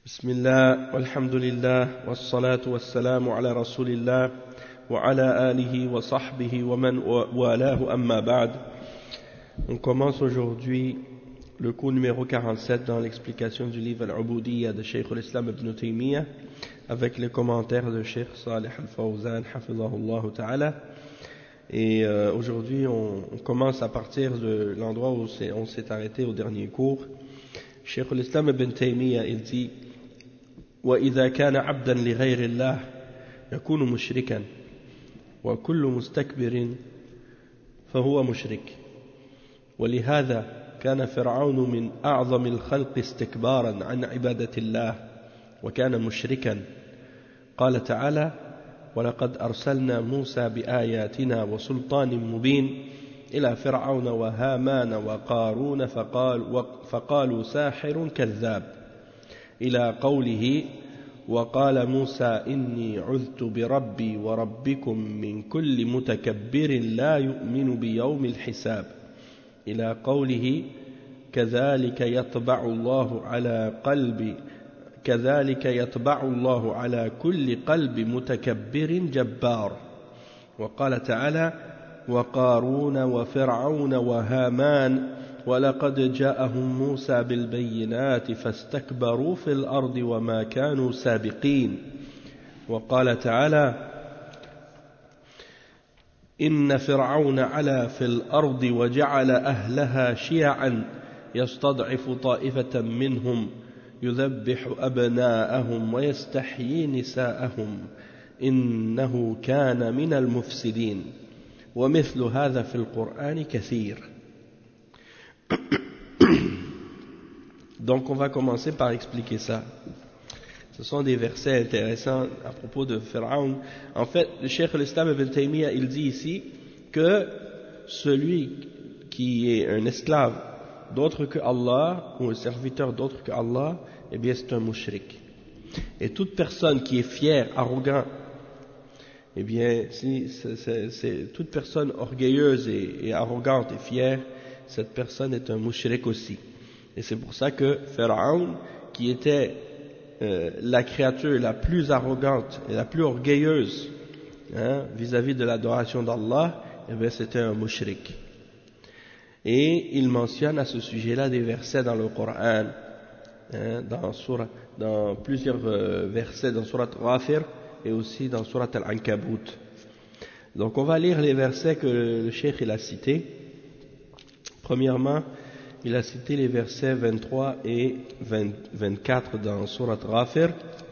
بسم الله والحمد لله والصلاة والسلام على رسول الله وعلى آله وصحبه ومن والاه أما بعد. On commence aujourd'hui le cours numéro 47 dans l'explication du livre Al-Ubudiyya de Cheikh al-Islam ibn Taymiyyah avec les commentaires de Cheikh Salih al-Fawzan hafizahullah ta'ala. Et aujourd'hui on commence à partir de l'endroit où on s'est arrêté au dernier cours. Cheikh al-Islam ibn Taymiyyah il dit: وإذا كان عبدا لغير الله يكون مشركا وكل مستكبر فهو مشرك ولهذا كان فرعون من أعظم الخلق استكبارا عن عبادة الله وكان مشركا. قال تعالى: ولقد أرسلنا موسى بآياتنا وسلطان مبين إلى فرعون وهامان وقارون فقالوا ساحر كذاب، إلى قوله: وقال موسى إني عذت بربي وربكم من كل متكبر لا يؤمن بيوم الحساب، إلى قوله: كذلك يطبع الله على كل قلب متكبر جبار. وقال تعالى: وقارون وفرعون وهامان ولقد جاءهم موسى بالبينات فاستكبروا في الأرض وما كانوا سابقين. وقال تعالى: إن فرعون علا في الأرض وجعل أهلها شيعا يستضعف طائفة منهم يذبح أبناءهم ويستحيي نساءهم إنه كان من المفسدين ومثل هذا في القرآن كثير. Donc on va commencer par expliquer ça. Ce sont des versets intéressants à propos de Pharaon. En fait, le Cheikh al-Islam ibn Taymiyyah il dit ici que celui qui est un esclave d'autre que Allah ou un serviteur d'autre que Allah, eh bien c'est un mushrik. Et toute personne qui est fière, arrogant, eh bien c'est toute personne orgueilleuse et arrogante et fière, cette personne est un mushrik aussi. Et c'est pour ça que Pharaon, qui était la créature la plus arrogante et la plus orgueilleuse vis-à-vis de l'adoration d'Allah, eh bien c'était un mushrik. Et il mentionne à ce sujet-là des versets dans le Coran, dans plusieurs versets dans Surat Ghafir et aussi dans Surat Al-Ankabut. Donc on va lire les versets que le Cheikh il a cités. Premièrement, il a cité les versets 23 et 24 dans Surat Ghafir.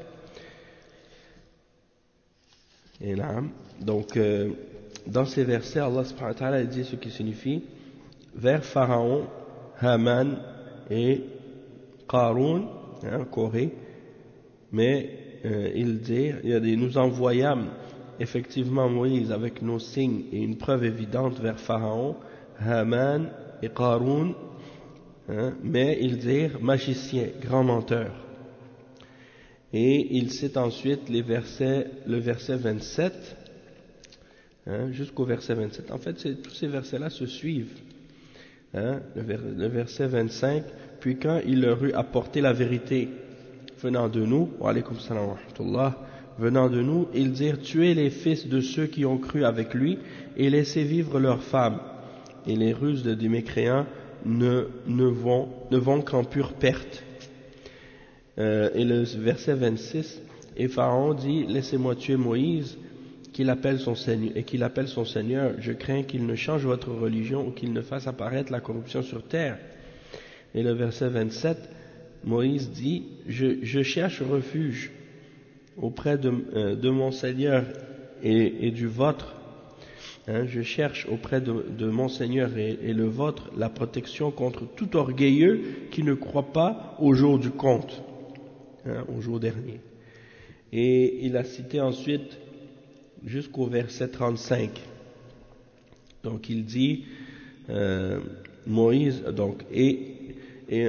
Et là, donc, dans ces versets, Allah subhanahu wa ta'ala dit ce qui signifie vers Pharaon, Haman et Qarun, Corée. Mais il dit, nous envoyâmes effectivement Moïse avec nos signes et une preuve évidente vers Pharaon, Haman et Qarun, mais ils dirent magicien, grand menteur. Et il cite ensuite le verset 27 jusqu'au verset 27. En fait, tous ces versets-là se suivent. Le verset 25: puis quand il leur eut apporté la vérité venant de nous, wa alaykum salam wa rahmatullah, venant de nous, ils dirent: tuez les fils de ceux qui ont cru avec lui et laissez vivre leurs femmes. Et les ruses des mécréants ne vont qu'en pure perte. Et le verset 26: et Pharaon dit: laissez-moi tuer Moïse, qu'il appelle son Seigneur, je crains qu'il ne change votre religion ou qu'il ne fasse apparaître la corruption sur terre. Et le verset 27, Moïse dit: je cherche refuge auprès de mon Seigneur et du vôtre. Je cherche auprès de mon Seigneur et le vôtre la protection contre tout orgueilleux qui ne croit pas au jour du compte, au jour dernier. Et il a cité ensuite jusqu'au verset 35. Donc il dit Moïse et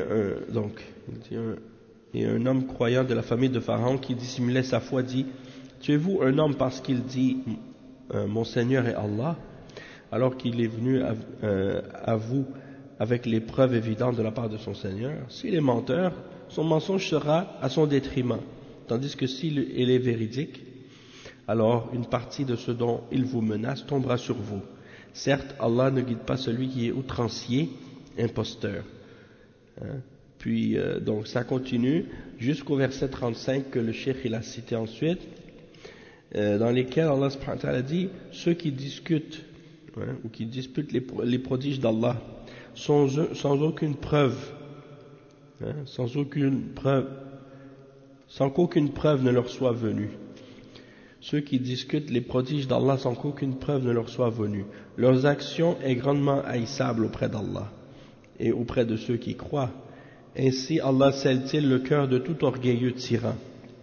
un homme croyant de la famille de Pharaon qui dissimulait sa foi dit: tuez-vous un homme parce qu'il dit mon Seigneur est Allah, alors qu'il est venu à vous avec les preuves évidentes de la part de son Seigneur? S'il est menteur, son mensonge sera à son détriment. Tandis que s'il est véridique, alors une partie de ce dont il vous menace tombera sur vous. Certes, Allah ne guide pas celui qui est outrancier, imposteur. Hein? Puis, donc ça continue jusqu'au verset 35 que le cheikh il a cité ensuite, dans lesquels Allah subhanahu wa ta'ala dit, ceux qui discutent, hein, ou qui disputent les prodiges d'Allah sans aucune preuve, hein, sans qu'aucune preuve ne leur soit venue. Ceux qui discutent les prodiges d'Allah sans qu'aucune preuve ne leur soit venue. Leurs actions est grandement haïssable auprès d'Allah et auprès de ceux qui croient. Ainsi Allah scelle-t-il le cœur de tout orgueilleux tyran.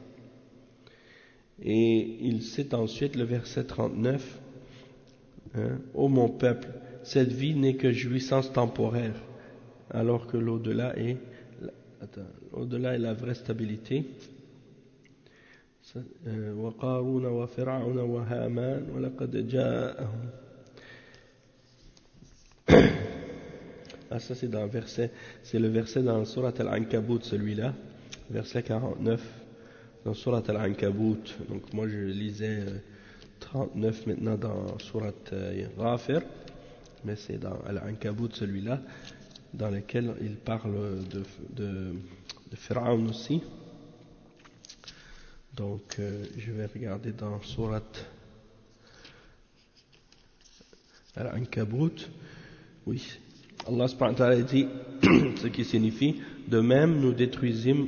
Et il cite ensuite le verset 39. Hein, ô mon peuple, cette vie n'est que jouissance temporaire, alors que l'au-delà est la vraie stabilité. وقارون وفرعون وهامان ولقد جاءهم. Ah, ça c'est le verset dans Surat Al-Ankabut, celui-là, verset 49 dans Surat Al-Ankabut. Donc moi je lisais 39 maintenant dans Surat Ghafir, mais c'est dans Al-Ankabut celui-là, dans lequel il parle de Pharaon aussi. Donc je vais regarder dans Surat Al-Ankabut. Oui, Allah subhanahu wa ta'ala dit ce qui signifie: de même nous détruisîmes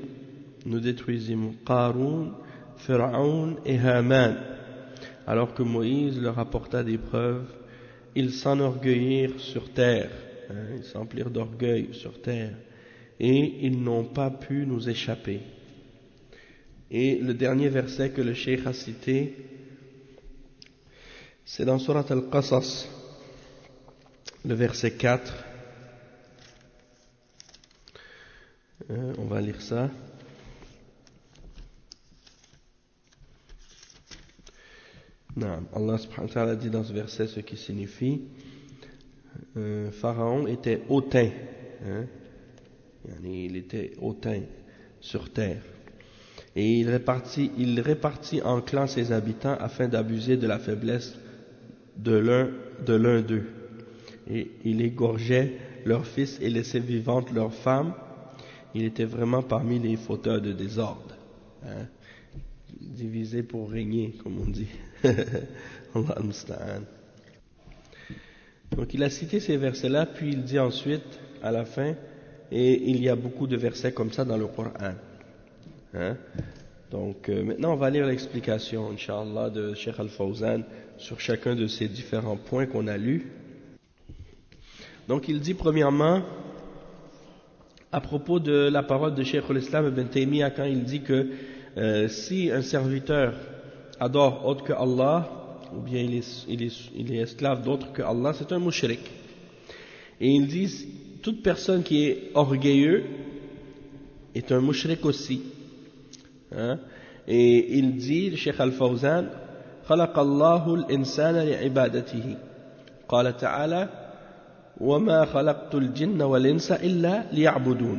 Qarun, Pharaon et Haman. Alors que Moïse leur apporta des preuves, ils s'enorgueillirent sur terre, hein, ils s'emplirent d'orgueil sur terre, et ils n'ont pas pu nous échapper. Et le dernier verset que le cheikh a cité, c'est dans Surat Al-Qasas, le verset 4. On va lire ça. Non, Allah subhanahu wa ta'ala dit dans ce verset ce qui signifie Pharaon était hautain, hein? Il était hautain sur terre, et il répartit en clans ses habitants afin d'abuser de la faiblesse de l'un d'eux, et il égorgeait leurs fils et laissait vivantes leurs femmes. Il était vraiment parmi les fauteurs de désordre, hein? Divisé pour régner, comme on dit. Allah al-Musta'an. Donc il a cité ces versets-là, puis il dit ensuite, à la fin, et il y a beaucoup de versets comme ça dans le Coran. Hein? Donc maintenant on va lire l'explication, Inch'Allah, de Cheikh Al-Fawzan sur chacun de ces différents points qu'on a lus. Donc il dit premièrement, à propos de la parole de Cheikh al-Islam ibn Taymiyyah, quand il dit que si un serviteur adore autre que Allah, ou bien il est esclave d'autre que Allah, c'est un mushrik. Et il dit, toute personne qui est orgueilleux est un mushrik aussi. Hein? Et il dit, le Cheikh Al-Fawzan, خلق الله الإنسان لعبادته قال تعالى وما خلقت الجن والإنس إلا ليعبدون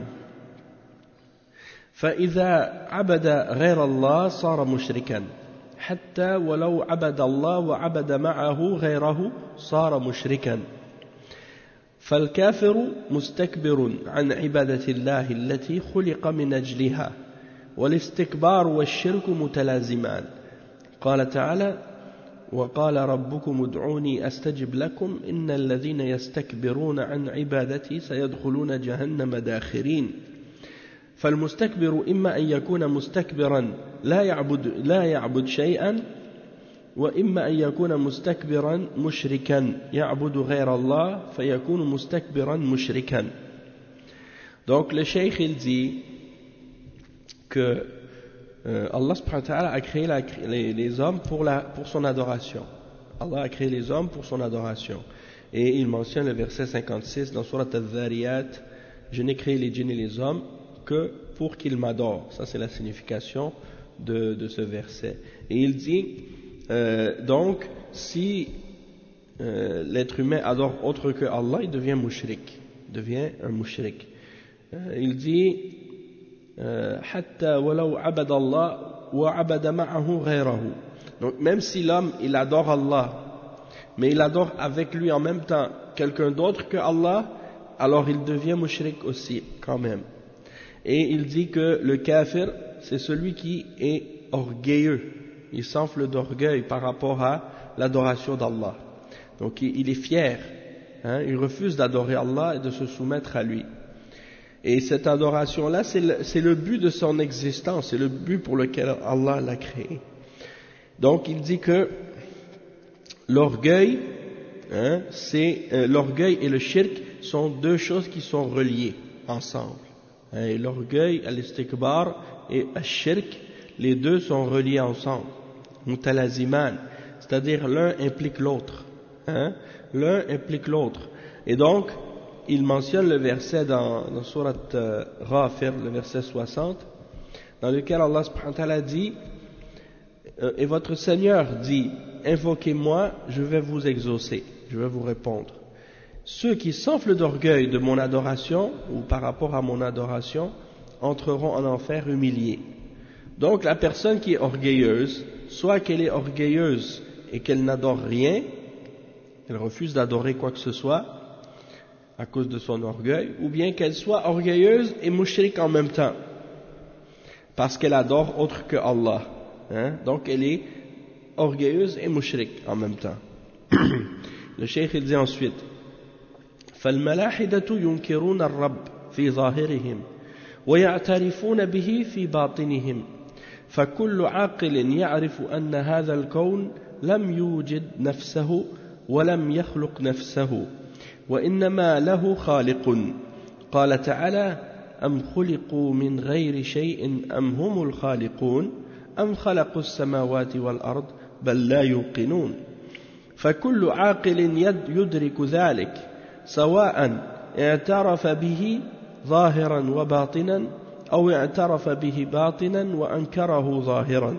فإذا عبد غير الله صار مشركا حتى ولو عبد الله وعبد معه غيره صار مشركا فالكافر مستكبر عن عبادة الله التي خلق من أجلها والاستكبار والشرك متلازمان قال تعالى وقال ربكم ادعوني أستجب لكم إن الذين يستكبرون عن عبادتي سيدخلون جهنم داخرين فالمستكبر إما أن يكون مستكبرا لا يعبد شيئا وإما أن يكون مستكبرا مشركا يعبد غير الله فيكون مستكبرا مشركا. Donc le cheikh il dit que Allah subhanahu wa ta'ala a créé les hommes pour son adoration. Allah a créé les hommes pour son adoration. Et il mentionne le verset 56 dans Surat Al-Dhariyat, je n'ai créé les djinns et les hommes que pour qu'ils m'adorent. Ça c'est la signification de ce verset. Et il dit donc si l'être humain adore autre que Allah, il devient mushrik, devient un mushrik. Il dit حتى ولو عبد الله وعبد معه غيره. Donc même si l'homme il adore Allah, mais il adore avec lui en même temps quelqu'un d'autre que Allah, alors il devient mushrik aussi quand même. Et il dit que le kafir, c'est celui qui est orgueilleux, il s'enfle d'orgueil par rapport à l'adoration d'Allah. Donc il est fier, hein, il refuse d'adorer Allah et de se soumettre à lui. Et cette adoration-là, c'est le but de son existence, c'est le but pour lequel Allah l'a créé. Donc il dit que l'orgueil, hein, l'orgueil et le shirk sont deux choses qui sont reliées ensemble. Et l'orgueil, al-istikbar et al-shirk, les deux sont reliés ensemble. Mutalaziman, c'est-à-dire l'un implique l'autre. Hein? L'un implique l'autre. Et donc, il mentionne le verset dans Surat Ghafir, le verset 60, dans lequel Allah subhanahu wa ta'ala dit et votre Seigneur dit, invoquez-moi, je vais vous exaucer, je vais vous répondre. Ceux qui s'enflent d'orgueil de mon adoration, ou par rapport à mon adoration, entreront en enfer humiliés. Donc la personne qui est orgueilleuse, soit qu'elle est orgueilleuse et qu'elle n'adore rien, elle refuse d'adorer quoi que ce soit à cause de son orgueil, ou bien qu'elle soit orgueilleuse et mushrik en même temps, parce qu'elle adore autre que Allah. Hein? Donc elle est orgueilleuse et mushrik en même temps. Le cheikh il dit ensuite, فالملاحدة ينكرون الرب في ظاهرهم ويعترفون به في باطنهم فكل عاقل يعرف أن هذا الكون لم يوجد نفسه ولم يخلق نفسه وإنما له خالق قال تعالى أم خلقوا من غير شيء أم هم الخالقون أم خلقوا السماوات والأرض بل لا يوقنون فكل عاقل يدرك ذلك سواء اعترف به ظاهرا وباطنا أو اعترف به باطنا وأنكره ظاهرا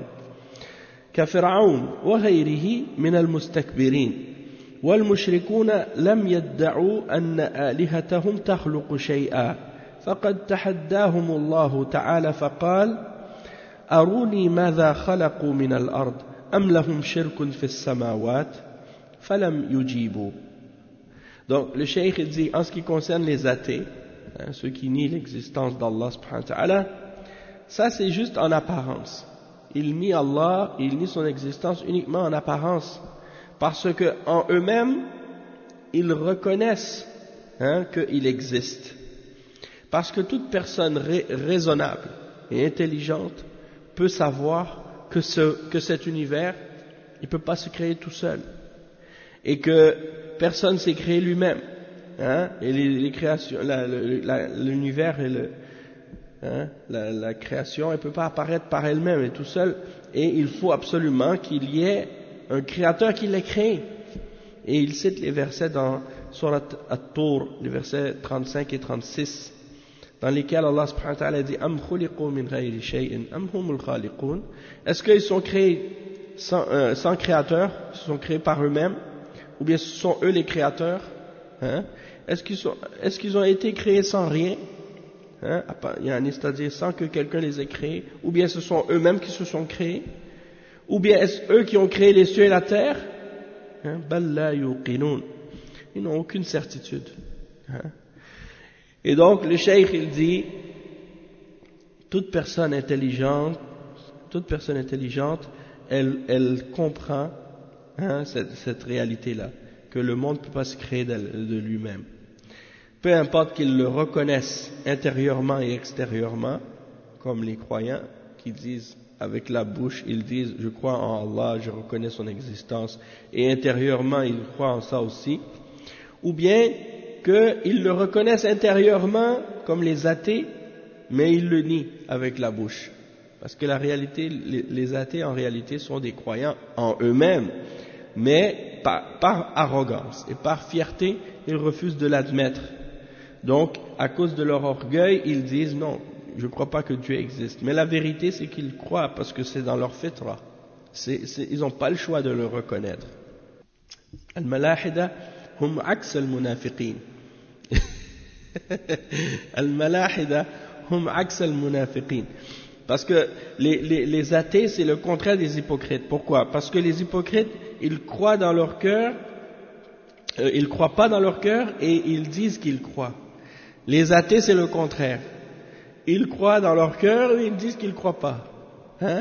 كفرعون وغيره من المستكبرين والمشركون لم يدعوا أن آلهتهم تخلق شيئا فقد تحداهم الله تعالى فقال أروني ماذا خلقوا من الأرض أم لهم شرك في السماوات فلم يجيبوا. Donc le cheikh il dit en ce qui concerne les athées, hein, ceux qui nient l'existence d'Allah subhanahu wa ta'ala, ça c'est juste en apparence. Ils nient Allah, ils nient son existence uniquement en apparence, parce que en eux-mêmes ils reconnaissent, hein, qu'il existe. Parce que toute personne raisonnable et intelligente peut savoir que cet univers, il ne peut pas se créer tout seul. Et que personne ne s'est créé lui-même. Hein, et les créations, l'univers et la création, elle ne peut pas apparaître par elle-même et tout seul. Et il faut absolument qu'il y ait un créateur qui l'ait créé. Et il cite les versets dans Surat At-Tur, les versets 35 et 36, dans lesquels Allah subhanahu wa ta'ala dit Am khuliqu min ghayri shay'in am humul khaliqun. Est-ce qu'ils sont créés sans créateur, ils sont créés par eux-mêmes, ou bien ce sont eux les créateurs, hein? Est-ce qu'ils ont été créés sans rien, hein? C'est-à-dire sans que quelqu'un les ait créés, ou bien ce sont eux-mêmes qui se sont créés, ou bien est-ce eux qui ont créé les cieux et la terre, hein? Bal la yuqinun. Ils n'ont aucune certitude, hein? Et donc le cheikh il dit toute personne intelligente elle comprend, hein, cette réalité-là, que le monde ne peut pas se créer de lui-même. Peu importe qu'ils le reconnaissent intérieurement et extérieurement, comme les croyants qui disent avec la bouche, ils disent je crois en Allah, je reconnais son existence, et intérieurement ils croient en ça aussi, ou bien qu'ils le reconnaissent intérieurement comme les athées, mais ils le nient avec la bouche. Parce que la réalité, les athées en réalité sont des croyants en eux-mêmes, mais par arrogance et par fierté, ils refusent de l'admettre. Donc, à cause de leur orgueil, ils disent non, je ne crois pas que Dieu existe. Mais la vérité, c'est qu'ils croient parce que c'est dans leur fitra. Ils n'ont pas le choix de le reconnaître. Al-Malahida hum aks al-munafiqin. Al-Malahida hum aks al-munafiqin. Parce que les athées, c'est le contraire des hypocrites. Pourquoi? Parce que les hypocrites, ils croient dans leur cœur, ils croient pas dans leur cœur et ils disent qu'ils croient. Les athées, c'est le contraire. Ils croient dans leur cœur et ils disent qu'ils croient pas. Hein?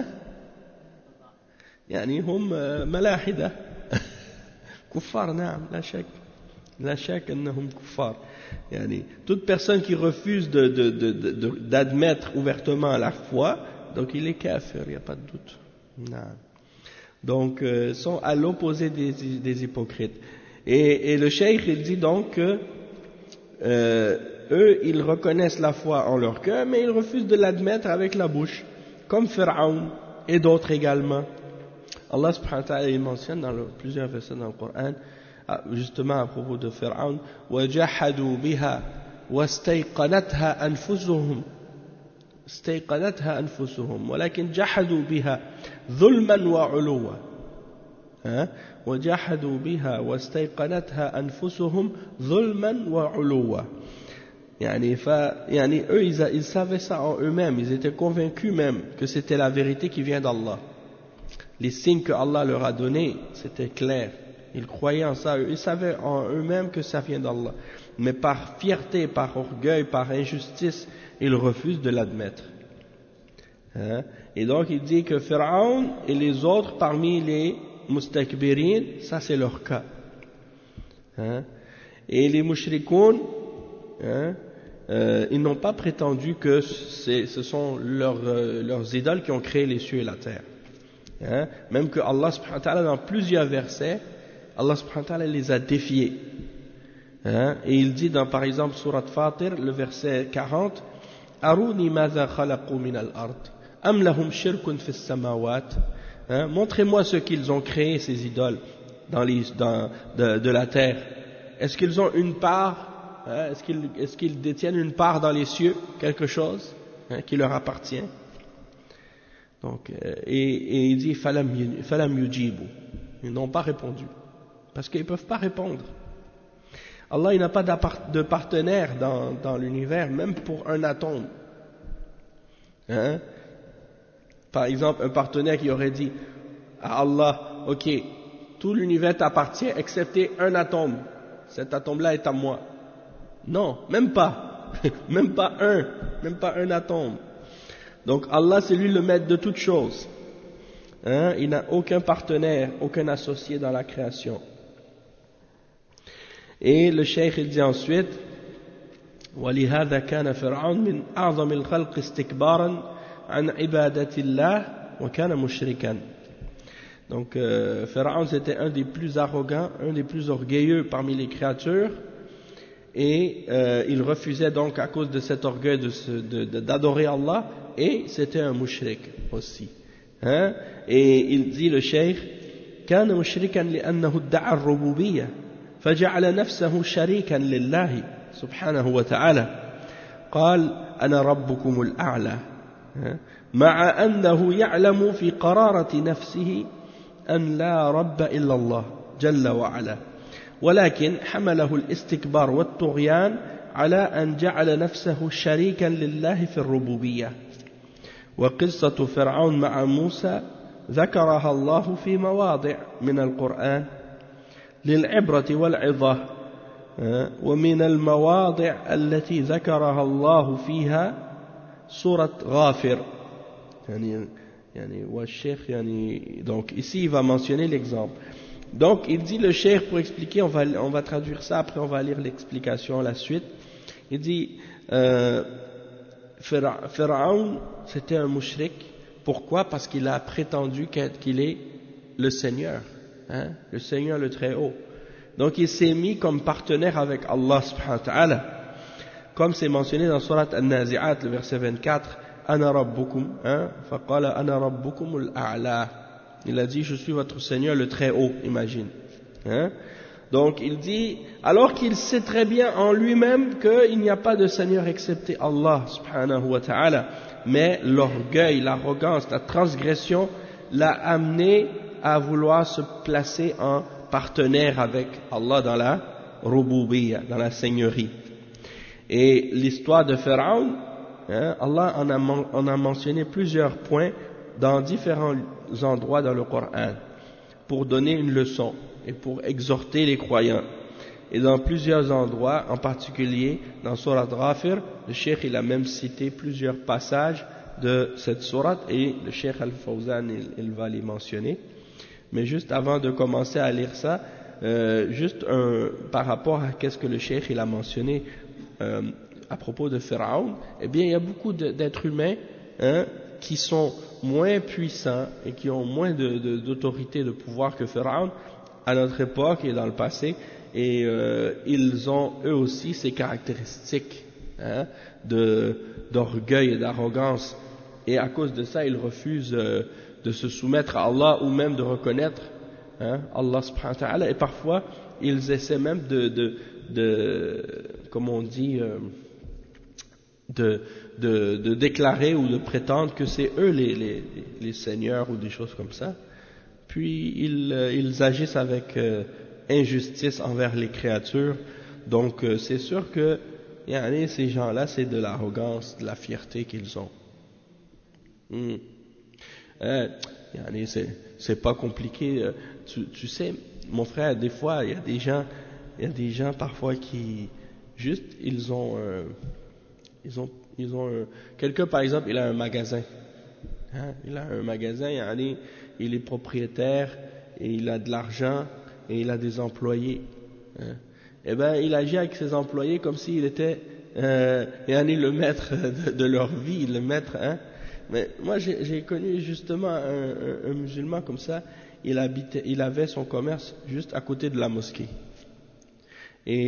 يعني هم ملاحدة كفار نعم لا شك أنهم كفار يعني toute personne qui refuse d'admettre ouvertement la foi donc il est kafir, il n'y a pas de doute. Non. Donc sont à l'opposé des hypocrites et le cheikh il dit donc que eux ils reconnaissent la foi en leur cœur mais ils refusent de l'admettre avec la bouche comme Pharaon et d'autres également. Allah subhanahu wa ta'ala il mentionne dans plusieurs versets dans le Coran justement à propos de Pharaon وَجَحَدُوا بِهَا وَاسْتَيْقَنَتْهَا أَنفُسُهُمْ وَلَكِنْ جَحَدُوا بِهَا ظُلْمًا وَعُلُوًّا وَجَحَدُوا بِهَا وَاسْتَيْقَنَتْهَا أَنفُسُهُمْ ظُلْمًا وَعُلُوًّا يعني eux ils savaient ça en eux-mêmes, ils étaient convaincus même que c'était la vérité qui vient d'Allah. Les signes que Allah leur a donnés, c'était clair. Ils croyaient en ça, ils savaient en eux-mêmes que ça vient d'Allah. Mais par fierté, par orgueil, par injustice, ils refusent de l'admettre. Hein? Et donc il dit que Pharaon et les autres parmi les mustakbirin, ça c'est leur cas. Hein? Et les mushrikoun, hein, ils n'ont pas prétendu que ce sont leurs idoles qui ont créé les cieux et la terre. Hein? Même que Allah subhanahu wa ta'ala dans plusieurs versets Allah subhanahu wa ta'ala les a défiés. Hein? Et il dit dans par exemple Surat Fatir le verset 40 Aruni madha khalaqu min al-ard am lahum shirkun fi as-samawat. Montrez-moi ce qu'ils ont créé ces idoles de la terre. Est-ce qu'ils ont une part, hein? Est-ce qu'ils détiennent une part dans les cieux, quelque chose, hein, qui leur appartient? Donc, et il dit falam yujibu, ils n'ont pas répondu parce qu'ils ne peuvent pas répondre. Allah il n'a pas de partenaire dans l'univers, même pour un atome. Hein? Par exemple, un partenaire qui aurait dit à Allah, ok, tout l'univers t'appartient excepté un atome. Cet atome-là est à moi. Non, même pas, même pas un atome. Donc Allah c'est lui le maître de toutes choses. Hein? Il n'a aucun partenaire, aucun associé dans la création. Et le cheikh il dit ensuite وَلِهَذَا كَانَ فِرْعَوْنَ مِنْ أَعْظَمِ الْخَلْقِ اسْتِكْبَارًا عَنْ عِبَادَةِ اللَّهِ وَكَانَ مُشْرِكًا. Donc Pharaon c'était un des plus arrogants, un des plus orgueilleux parmi les créatures. Et il refusait donc à cause de cet orgueil d'adorer Allah, et c'était un mushrik aussi. Hein? Et il dit le cheikh كان مشركا لأنه ادعى الربوبية فجعل نفسه شريكا لله سبحانه وتعالى قال أنا ربكم الأعلى مع أنه يعلم في قرارة نفسه أن لا رب إلا الله جل وعلا ولكن حمله الاستكبار والطغيان على أن جعل نفسه شريكا لله في الربوبية. وقصة فرعون مع موسى ذكرها الله في مواضع من القرآن للعبرة والعظة ومن المواضع التي ذكرها الله فيها سورة غافر يعني والشيخ يعني donc ici il va mentionner l'exemple. Donc il dit le cheikh pour expliquer, on va traduire ça, après on va lire l'explication à la suite. Il dit Pharaon c'était un mushrik. Pourquoi? Parce qu'il a prétendu qu'il est le Seigneur, hein? Le Seigneur le Très-Haut. Donc il s'est mis comme partenaire avec Allah subhanahu wa ta'ala, comme c'est mentionné dans Surat An-Nazi'at, le verset 24, Ana rabbukum, hein? Faqala ana rabbukum al-a'la. Il a dit, je suis votre Seigneur le Très-Haut, imagine. Hein? Donc il dit, alors qu'il sait très bien en lui-même qu'il n'y a pas de Seigneur excepté Allah subhanahu wa ta'ala, mais l'orgueil, l'arrogance, la transgression l'a amené à vouloir se placer en partenaire avec Allah dans la rububiyya, dans la seigneurie. Et l'histoire de Pharaon, hein, Allah en a mentionné plusieurs points dans différents endroits dans le Coran pour donner une leçon et pour exhorter les croyants. Et dans plusieurs endroits, en particulier dans Surat Ghafir, le Cheikh il a même cité plusieurs passages de cette sourate et le Cheikh Al-Fawzan il va les mentionner. Mais juste avant de commencer à lire ça, par rapport à qu'est-ce que le Cheikh il a mentionné à propos de Pharaon, eh bien il y a beaucoup d'êtres humains hein, qui sont moins puissants et qui ont moins d'autorité, de pouvoir que Pharaon à notre époque et dans le passé, et ils ont eux aussi ces caractéristiques hein, d'orgueil et d'arrogance, et à cause de ça ils refusent de se soumettre à Allah ou même de reconnaître hein, Allah subhanahu wa ta'ala, et parfois ils essaient même comme on dit de déclarer ou de prétendre que c'est eux les seigneurs ou des choses comme ça. Puis ils agissent avec injustice envers les créatures. Donc c'est sûr que ces gens-là, c'est de l'arrogance, de la fierté qu'ils ont. C'est pas compliqué. Tu sais, mon frère, des fois, il y a des gens parfois qui juste ils ont quelqu'un par exemple, il a un magasin. Hein, il a un magasin, il est propriétaire et il a de l'argent et il a des employés. Hein. Eh ben, il agit avec ses employés comme s'il était le maître de leur vie, le maître. Hein. Mais moi, j'ai connu justement un musulman comme ça. Il avait son commerce juste à côté de la mosquée. Et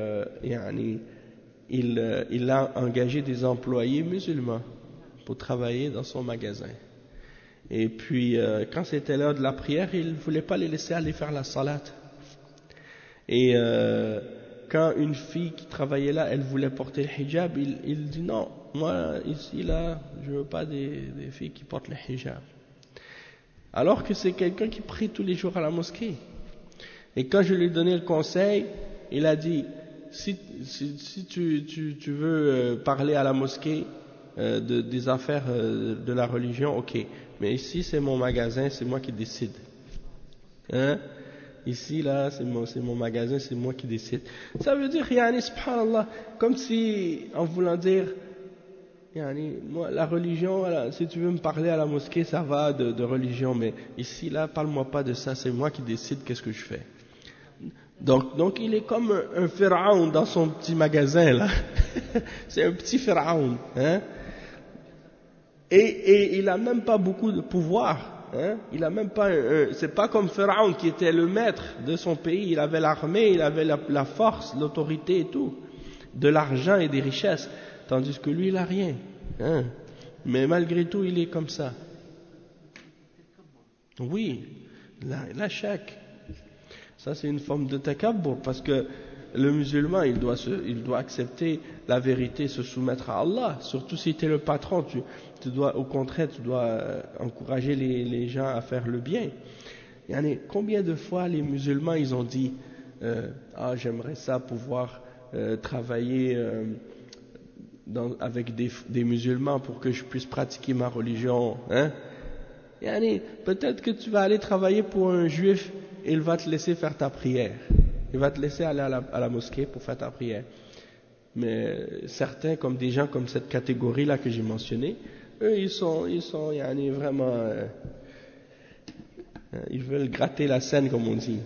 il a engagé des employés musulmans pour travailler dans son magasin. Et puis, quand c'était l'heure de la prière, il ne voulait pas les laisser aller faire la salat. Et quand une fille qui travaillait là, elle voulait porter le hijab, il dit non, moi ici, là, je ne veux pas des filles qui portent le hijab. Alors que c'est quelqu'un qui prie tous les jours à la mosquée. Et quand je lui ai donné le conseil, il a dit, si tu veux parler à la mosquée des affaires de la religion, ok. Mais ici, c'est mon magasin, c'est moi qui décide. Hein? Ici, là, c'est mon magasin, c'est moi qui décide. Ça veut dire, subhanallah, comme si, en voulant dire, moi, la religion, voilà, si tu veux me parler à la mosquée, ça va de religion, mais ici, là, parle-moi pas de ça, c'est moi qui décide qu'est-ce que je fais. Donc il est comme un pharaon dans son petit magasin, là. C'est un petit pharaon, hein. Et il a même pas beaucoup de pouvoir, hein. Il a même pas c'est pas comme Pharaon qui était le maître de son pays, il avait l'armée, il avait la force, l'autorité et tout, de l'argent et des richesses, tandis que lui il a rien, hein. Mais malgré tout il est comme ça. Oui, la chèque. Ça c'est une forme de takabbur, parce que le musulman il doit accepter la vérité, se soumettre à Allah, surtout si tu es le patron, tu dois, au contraire, tu dois encourager les gens à faire le bien. Combien de fois les musulmans ils ont dit j'aimerais ça pouvoir travailler avec des musulmans pour que je puisse pratiquer ma religion, hein? Peut-être que tu vas aller travailler pour un juif, il va te laisser faire ta prière, il va te laisser aller à la mosquée pour faire ta prière. Mais certains, comme des gens comme cette catégorie-là que j'ai mentionnée, eux ils sont vraiment ils veulent gratter la scène, comme on dit.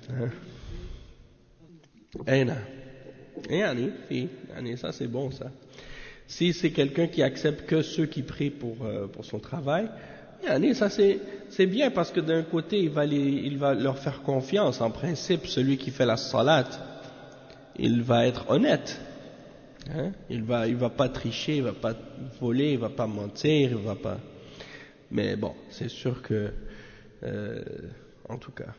Ça c'est bon, ça. Si c'est quelqu'un qui accepte que ceux qui prient pour son travail, ça c'est bien, parce que d'un côté il va leur faire confiance. En principe, celui qui fait la salat, il va être honnête, hein? Il va pas tricher, il va pas voler, il va pas mentir, il va pas. Mais bon, c'est sûr que en tout cas,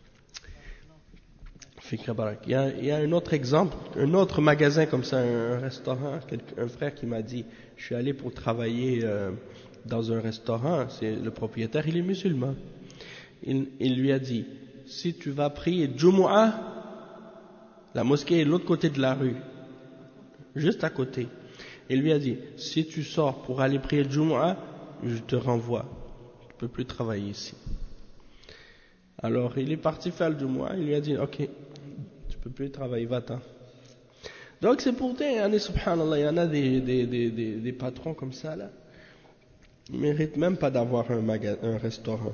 il y a un autre exemple, un autre magasin comme ça, un restaurant, un frère qui m'a dit, je suis allé pour travailler dans un restaurant, c'est le propriétaire, il est musulman. Il lui a dit, si tu vas prier Jumu'ah, la mosquée est de l'autre côté de la rue, juste à côté. Il lui a dit, si tu sors pour aller prier le Jumu'ah, je te renvoie. Tu ne peux plus travailler ici. Alors il est parti faire le Jumu'ah, il lui a dit, ok, tu ne peux plus travailler, va-t'en. Donc c'est pour dire, subhanallah, il y en a des patrons comme ça là. Ils ne méritent même pas d'avoir un restaurant.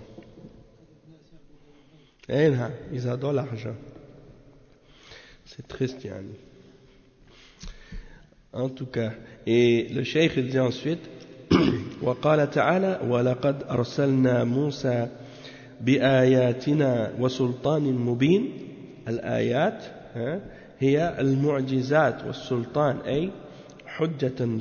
Et là, ils adorent l'argent. C'est triste, yani. En tout cas, et le cheikh il dit ensuite, وقال تعالى ولقد أرسلنا موسى بآياتنا وسلطان مبين. الآيات هي المعجزات والسلطان أي حجة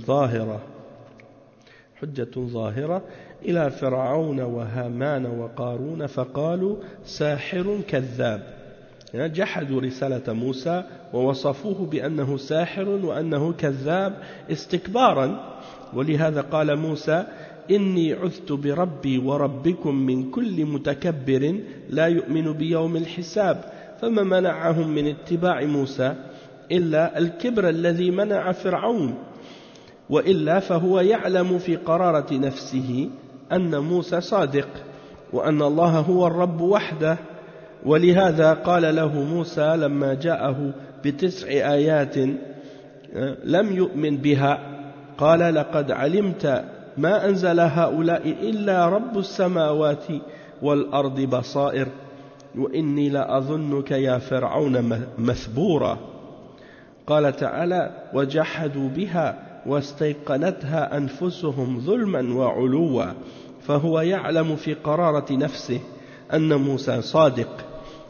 ظاهرة إلى فرعون وهامان وقارون فقالوا ساحر كذاب. جحدوا رسالة موسى ووصفوه بأنه ساحر وأنه كذاب استكبارا. ولهذا قال موسى إني عذت بربي وربكم من كل متكبر لا يؤمن بيوم الحساب. فما منعهم من اتباع موسى إلا الكبر الذي منع فرعون، وإلا فهو يعلم في قرارة نفسه أن موسى صادق وأن الله هو الرب وحده. ولهذا قال له موسى لما جاءه ب9 آيات لم يؤمن بها قال لقد علمت ما أنزل هؤلاء إلا رب السماوات والأرض بصائر وإني لأظنك يا فرعون مثبورا. قال تعالى وجحدوا بها واستيقنتها أنفسهم ظلما وعلوا فهو يعلم في قرارة نفسه أن موسى صادق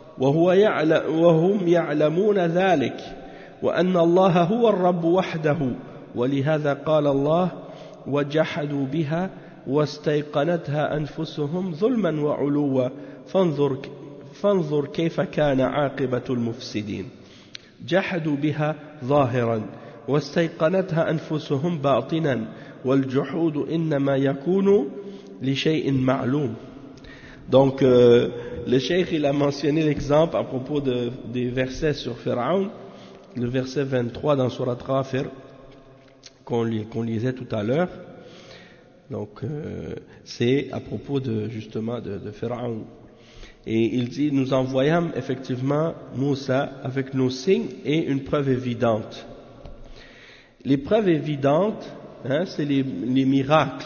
وهم يعلمون ذلك وأن الله هو الرب وحده. ولهذا قال الله وجحدوا بها واستيقنتها أنفسهم ظلما وعلوا فانظر كيف كان عاقبة المفسدين. جحدوا بها ظاهرا واستيقنتها أنفسهم باطنا والجحود إنما يكون لشيء معلوم. Donc le cheikh il a mentionné l'exemple à propos des versets sur Pharaon, le verset 23 dans Surat Ghafir qu'on lisait tout à l'heure. Donc c'est à propos justement de Pharaon. Et il dit, nous envoyâmes effectivement Moussa avec nos signes et une preuve évidente. Les preuves évidentes, c'est les miracles.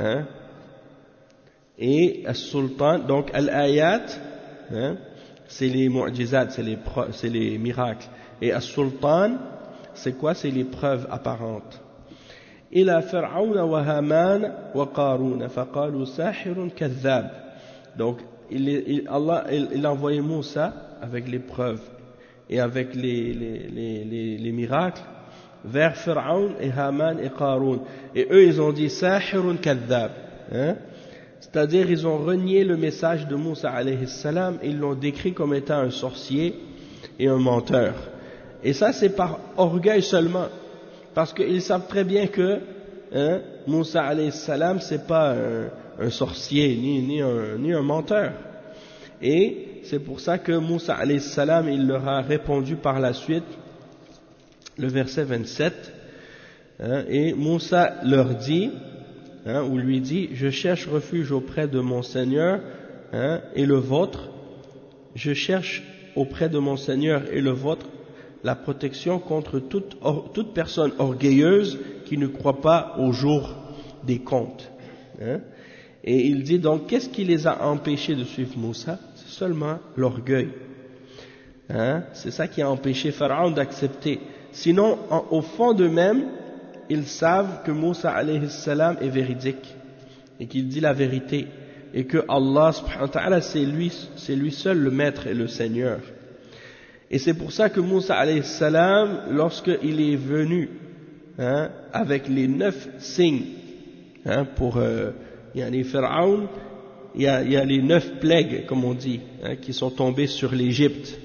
Et Al-Sultan, donc Al-Ayat, c'est les mu'jizat, c'est les miracles. Et Al-Sultan, c'est quoi? C'est les preuves apparentes. إلى فرعون وهامان وقارون فقالوا ساحر كذاب. Donc Allah a envoyé Moussa avec les preuves et avec les miracles vers Pharaon et Haman et Qarun. Et eux ils ont dit Sahirun kadhab. C'est-à-dire ils ont renié le message de Moussa alayhi salam et ils l'ont décrit comme étant un sorcier et un menteur. Et ça c'est par orgueil seulement, parce qu'ils savent très bien que Moussa alayhi salam c'est pas un sorcier ni un menteur. Et c'est pour ça que Moussa alayhi salam il leur a répondu par la suite, le verset 27, et Moussa leur dit, ou lui dit, je cherche refuge auprès de mon Seigneur et le vôtre, je cherche auprès de mon Seigneur et le vôtre la protection contre toute personne orgueilleuse qui ne croit pas au jour des comptes. Et il dit donc, qu'est-ce qui les a empêchés de suivre Moussa? C'est seulement l'orgueil. C'est ça qui a empêché Pharaon d'accepter. Sinon, au fond d'eux-mêmes, ils savent que Moussa alayhi salam est véridique et qu'il dit la vérité et que Allah subhanahu wa ta'ala c'est lui seul le maître et le Seigneur. Et c'est pour ça que Moussa alayhi salam, lorsqu'il est venu avec les 9 signes pour Pharaon, il y a les 9 plaies comme on dit qui sont tombées sur l'Égypte.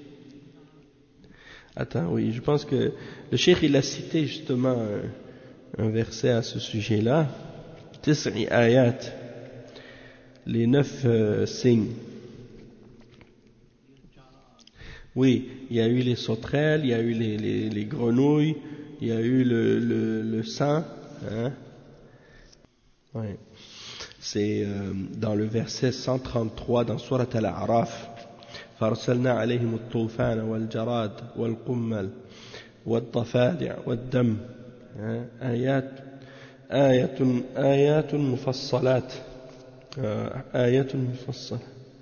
Attends, oui, je pense que le cheikh il a cité justement un verset à ce sujet-là. 9 ayat, les 9 signes. Oui, il y a eu les sauterelles, il y a eu les grenouilles, il y a eu le sang, hein? Ouais. C'est dans le verset 133 dans Surat Al-A'raf. فَأَرْسَلْنَا عَلَيْهِمُ الطُّوفَانَ وَالْجَرَادَ وَالْقُمَّلَ وَالضَّفَادِعَ وَالدَّمَ آيات مفصلات آيات مفصلة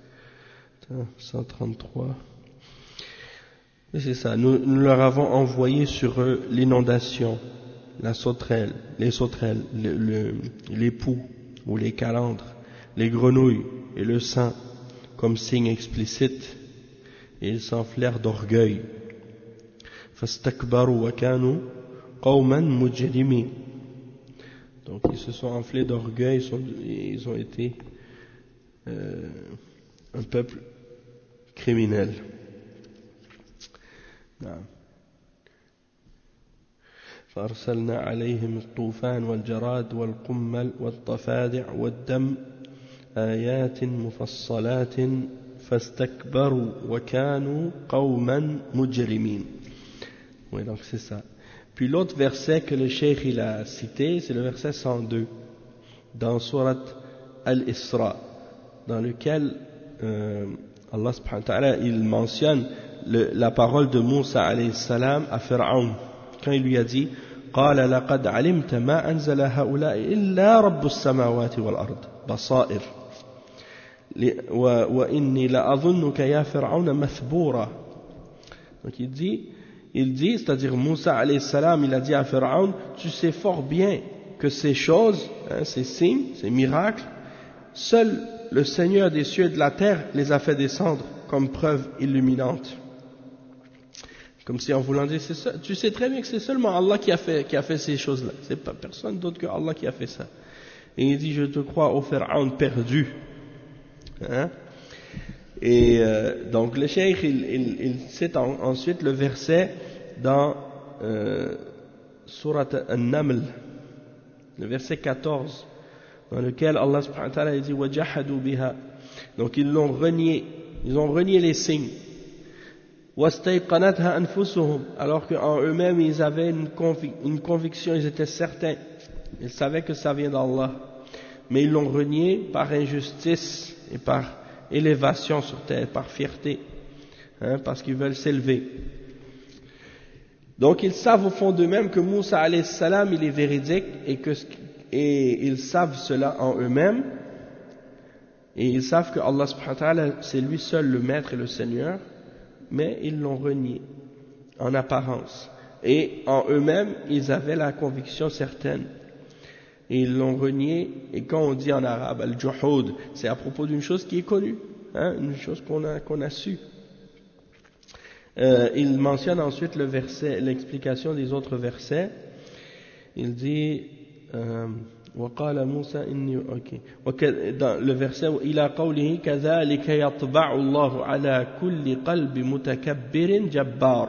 133. Et c'est ça, nous leur avons envoyé sur eux l'inondation, la sauterelle, les sauterelles, les poux ou les calandres, les grenouilles et le sang comme signe explicite, et ils s'enflèrent d'orgueil. فَاسْتَكْبَرُوا وَكَانُوا قَوْمًا مُجْرِمِينَ. Donc ils se sont enflés d'orgueil, ils ont été un peuple criminel. نعم. فأرسلنا عليهم الطوفان والجراد والقمل والضفادع والدم آيات مفصلات فاستكبروا وكانوا قوما مجرمين. Oui, donc c'est ça. Puis l'autre verset que le cheikh il a cité, c'est le verset 102 dans Surat Al-Isra, dans lequel Allah subhanahu wa ta'ala il mentionne la parole de Moussa alayhi salam à Pharaon quand il lui a dit قال لقد علمت ما أنزل هؤلاء إلا رب السماوات والأرض بصائر وإني لأظنك يا فرعون مثبورا. Donc il dit, c'est-à-dire Moussa alayhi salam, il a dit à Pharaon, tu sais fort bien que ces choses, hein, ces signes, ces miracles, seul le Seigneur des cieux et de la terre les a fait descendre comme preuve illuminante. Comme si en voulant dire, c'est ça, tu sais très bien que c'est seulement Allah qui a fait ces choses-là. C'est pas personne d'autre que Allah qui a fait ça. Et il dit, je te crois au Pharaon perdu. Hein? Et donc le cheikh il cite ensuite le verset dans Surat An-Naml, le verset 14, dans lequel Allah subhanahu wa ta'ala dit وَجَحَدُوا بِهَا. Donc ils ont renié les signes. وَاسْتَيْقَنَتْهَا أَنفُسُهُمْ. Alors qu'en eux-mêmes ils avaient une conviction, ils étaient certains, ils savaient que ça vient d'Allah, mais ils l'ont renié par injustice et par élévation sur terre, par fierté, hein, parce qu'ils veulent s'élever. Donc ils savent au fond d'eux-mêmes que Moussa alayhi salam il est véridique et ils savent cela en eux-mêmes, et ils savent que Allah subhanahu wa ta'ala c'est lui seul le maître et le Seigneur, mais ils l'ont renié en apparence, et en eux-mêmes ils avaient la conviction certaine. Et ils l'ont renié, et quand on dit en arabe al-juhud, c'est à propos d'une chose qui est connue, hein, une chose qu'on a su. Il mentionne ensuite le verset, l'explication des autres versets. Il dit وقال موسى إني dans le verset إلى قوله كذلك يطبع الله على كل قلب متكبر جبار.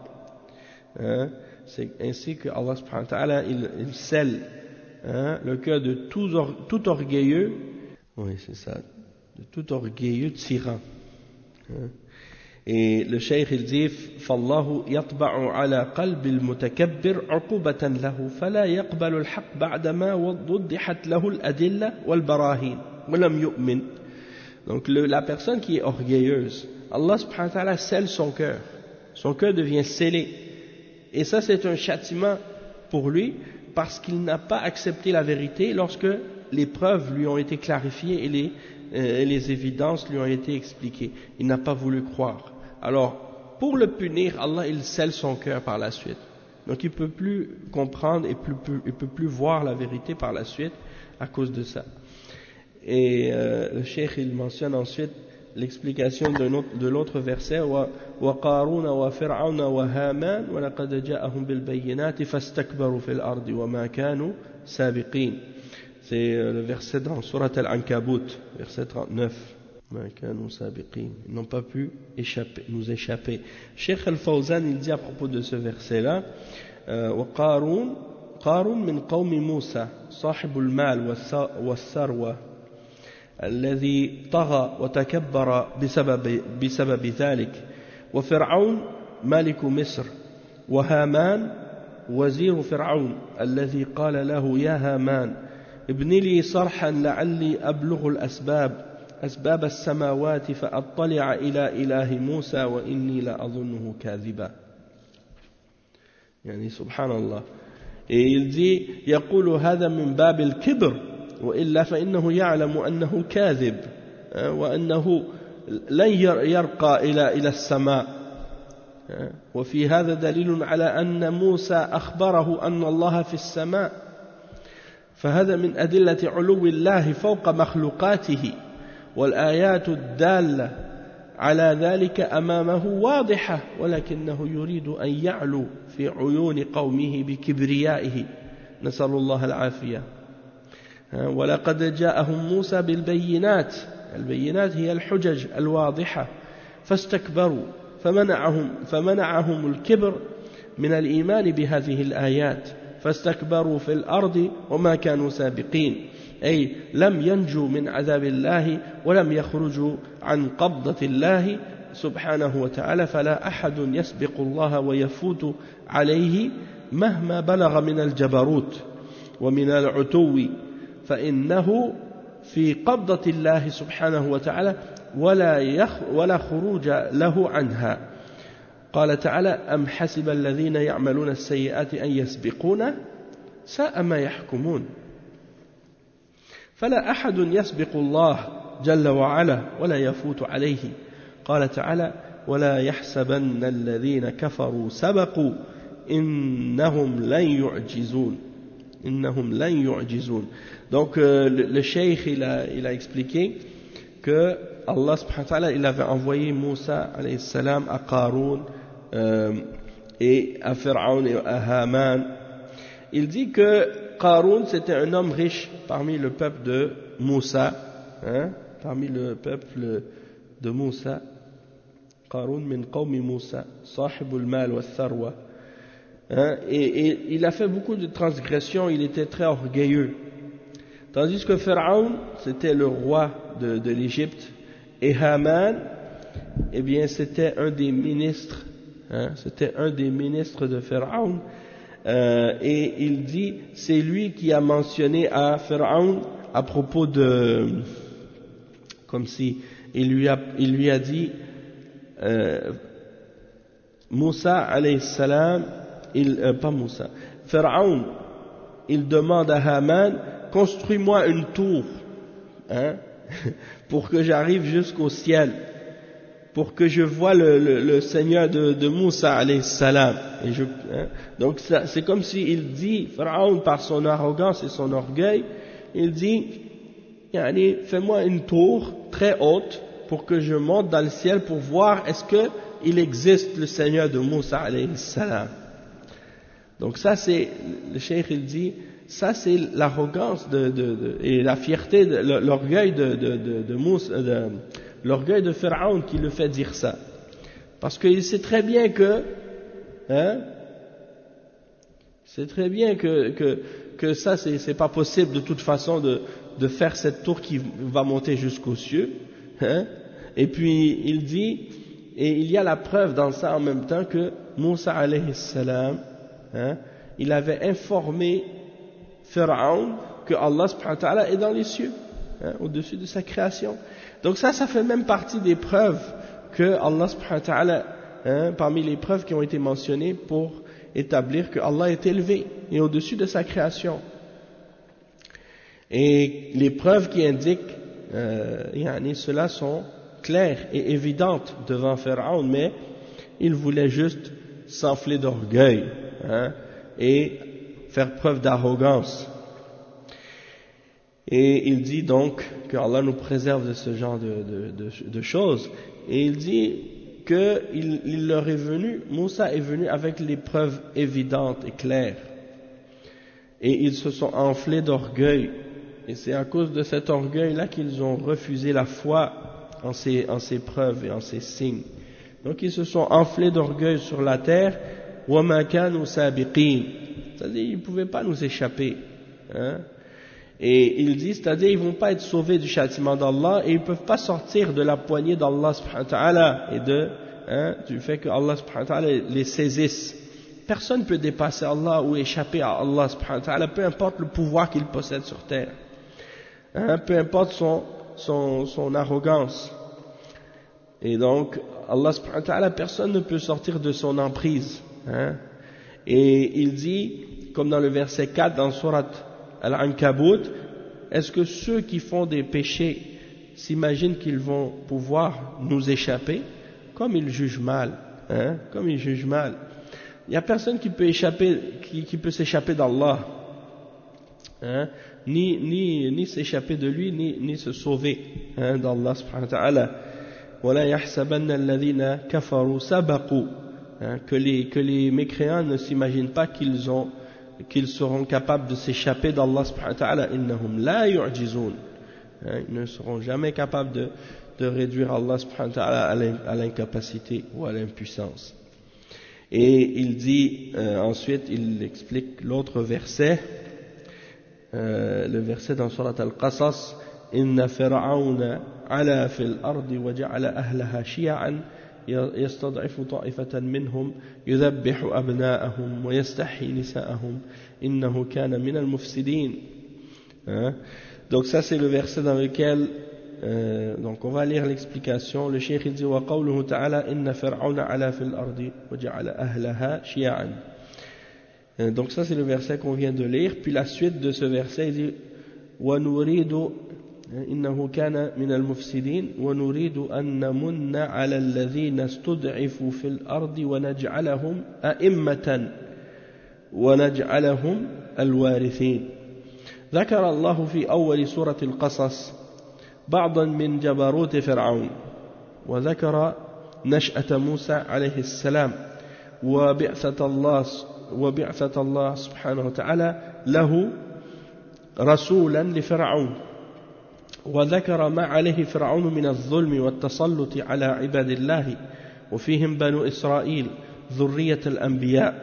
C'est ainsi que Allah subhanahu wa ta'ala il scelle, hein, le cœur de tout orgueilleux, oui c'est ça, de tout orgueilleux tyran. Hein. Et le cheikh il dit فالله يطبع على قلب المتكبر عقوبة له فلا يقبل الحق بعدما وضحت له الأدلة والبراهين ولم يؤمن. Donc la personne qui est orgueilleuse, Allah subhanahu wa ta'ala scelle son cœur devient scellé, et ça c'est un châtiment pour lui parce qu'il n'a pas accepté la vérité lorsque les preuves lui ont été clarifiées et les évidences lui ont été expliquées. Il n'a pas voulu croire. Alors, pour le punir, Allah il scelle son cœur par la suite. Donc il ne peut plus comprendre et il ne peut plus voir la vérité par la suite à cause de ça. Et le cheikh il mentionne ensuite l'explication de l'autre verset وَقَارُونَ وَفِرْعَوْنَ وَهَامَانَ وَلَقَدْ جَاءَهُمْ بِالْبَيِّنَاتِ فَاسْتَكْبَرُوا فِي الْأَرْضِ وَمَا كَانُوا سَابِقِينَ. C'est le verset dans Surat Al-Ankabut, verset 39. Ils n'ont pas pu nous échapper. Cheikh Al-Fawzan il dit à propos de ce verset là وقارون من قوم موسى صاحب المال والثروة الذي طغى وتكبر بسبب ذلك وفرعون مالك مصر وهامان وزير فرعون الذي قال له يا هامان ابن لي صرحا لعلي أبلغ أسباب السماوات فأطلع إلى إله موسى وإني لأظنه كاذبا. يعني سبحان الله. Et il dit يقول هذا من باب الكبر وإلا فإنه يعلم أنه كاذب وأنه لن يرقى إلى السماء. وفي هذا دليل على أن موسى أخبره أن الله في السماء، فهذا من أدلة علو الله فوق مخلوقاته، والآيات الدالة على ذلك أمامه واضحة، ولكنه يريد أن يعلو في عيون قومه بكبريائه، نسأل الله العافية. ولقد جاءهم موسى بالبينات، البينات هي الحجج الواضحة، فاستكبروا فمنعهم الكبر من الإيمان بهذه الآيات، فاستكبروا في الأرض وما كانوا سابقين، أي لم ينجوا من عذاب الله ولم يخرجوا عن قبضة الله سبحانه وتعالى. فلا أحد يسبق الله ويفوت عليه مهما بلغ من الجبروت ومن العتو، فإنه في قبضة الله سبحانه وتعالى ولا خروج له عنها. قال تعالى أم حسب الذين يعملون السيئات أن يسبقون ساء ما يحكمون. فلا أحد يسبق الله جل وعلا ولا يفوت عليه. قال تعالى ولا يحسبن الذين كفروا سبقوا إنهم لن يعجزون. Donc le cheikh il a expliqué que Allah subhanahu wa ta'ala il avait envoyé Moussa alayhi salam à Qaroun et à Pharaon et à Haman. Il dit que Qaroun c'était un homme riche parmi le peuple de Moussa, parmi le peuple de Moussa. Qaroun min qawmi Moussa, sahibul mal wa tharwa. Et il a fait beaucoup de transgressions, il était très orgueilleux. Tandis que Pharaon, c'était le roi de l'Égypte, et Haman, eh bien, c'était un des ministres, de Pharaon. Et il dit, c'est lui qui a mentionné à Pharaon à propos de, comme si il lui a dit, Moussa alayhi salam, Pharaon, il demande à Haman, construis-moi une tour, pour que j'arrive jusqu'au ciel, pour que je voie le Seigneur de Moussa alayhi salam. Donc c'est comme s'il dit, Pharaon par son arrogance et son orgueil, il dit, fais-moi une tour très haute pour que je monte dans le ciel pour voir est-ce qu'il existe le Seigneur de Moussa alayhi salam. Donc ça c'est, le cheikh il dit, ça c'est l'arrogance et la fierté, l'orgueil de Moussa, l'orgueil de Pharaon qui le fait dire ça. Parce qu'il sait très bien que, que ça c'est pas possible de toute façon de faire cette tour qui va monter jusqu'aux cieux, Et puis il dit, et il y a la preuve dans ça en même temps que Moussa alayhi salam, il avait informé Pharaon que Allah subhanahu wa ta'ala est dans les cieux, au-dessus de sa création. Donc ça fait même partie des preuves que Allah subhanahu wa ta'ala, parmi les preuves qui ont été mentionnées pour établir que Allah est élevé et au-dessus de sa création. Et les preuves qui indiquent, cela sont claires et évidentes devant Pharaon, mais il voulait juste s'enfler d'orgueil, et faire preuve d'arrogance. Et il dit donc que Allah nous préserve de ce genre de choses. Et il dit que Moussa est venu avec les preuves évidentes et claires. Et ils se sont enflés d'orgueil. Et c'est à cause de cet orgueil-là qu'ils ont refusé la foi en ces preuves et en ces signes. Donc ils se sont enflés d'orgueil sur la terre. وَمَا كَانُوا سَابِقِينَ, c'est-à-dire ils ne pouvaient pas nous échapper. Et il dit, c'est-à-dire ils ne vont pas être sauvés du châtiment d'Allah et ils ne peuvent pas sortir de la poignée d'Allah subhanahu wa ta'ala et du fait que Allah subhanahu wa ta'ala les saisisse personne ne peut dépasser Allah ou échapper à Allah subhanahu wa ta'ala, peu importe le pouvoir qu'il possède sur terre, hein, peu importe son arrogance. Et donc Allah subhanahu wa ta'ala, personne ne peut sortir de son emprise, hein. Et il dit, comme dans le verset 4 dans Surat Al-Ankabut, est-ce que ceux qui font des péchés s'imaginent qu'ils vont pouvoir nous échapper? Comme ils jugent mal, hein, comme ils jugent mal. Il n'y a personne qui peut s'échapper d'Allah, hein, ni s'échapper de lui, ni se sauver, hein, d'Allah subhanahu wa ta'ala. وَلَا يَحْسَبَنَّ الَّذِينَ كَفَرُوا سَبَقُوا, hein, que les mécréants ne s'imaginent pas qu'ils seront capables de s'échapper d'Allah subhanahu wa ta'ala. إِنَّهُمْ لَا يُعْجِزُونَ, hein, ils ne seront jamais capables de réduire Allah subhanahu wa ta'ala à l'incapacité ou à l'impuissance. Et il dit ensuite, il explique l'autre verset, le verset dans Surat Al-Qasas, إِنَّ فِرْعَوْنَ عَلَا فِي الْأَرْضِ وَجَعَلَ أَهْلَهَا شِيَعًا يَسْتَضْعِفُ طَائِفَةً مِّنْهُمْ يُذَبِّحُ أَبْنَاءَهُمْ وَيَسْتَحْيِي نِسَاءَهُمْ إِنَّهُ كَانَ مِنَ الْمُفْسِدِينَ. Donc ça c'est le verset dans lequel donc on va lire l'explication. Le cheikh il dit وَقَوْلُهُ تَعَالَى إِنَّ فِرْعَوْنَ عَلَا فِي الْأَرْضِ وَجَعَلَ أَهْلَهَا شِيَعًا. Donc ça c'est le verset qu'on vient de lire. Puis la suite de ce verset il dit وَنُرِيدُ إِنَّهُ كَانَ مِنَ الْمُفْسِدِينَ وَنُرِيدُ أَن نَّمُنَّ عَلَى الَّذِينَ اسْتُضْعِفُوا فِي الْأَرْضِ وَنَجْعَلَهُمْ أَئِمَّةً وَنَجْعَلَهُمْ الْوَارِثِينَ. ذكر الله في أول سورة القصص بعضا من جبروت فرعون، وذكر نشأة موسى عليه السلام وبعثة الله سبحانه وتعالى له رسولا لفرعون، وذكر ما عليه فرعون من الظلم والتسلط على عباد الله وفيهم بنو إسرائيل ذرية الأنبياء.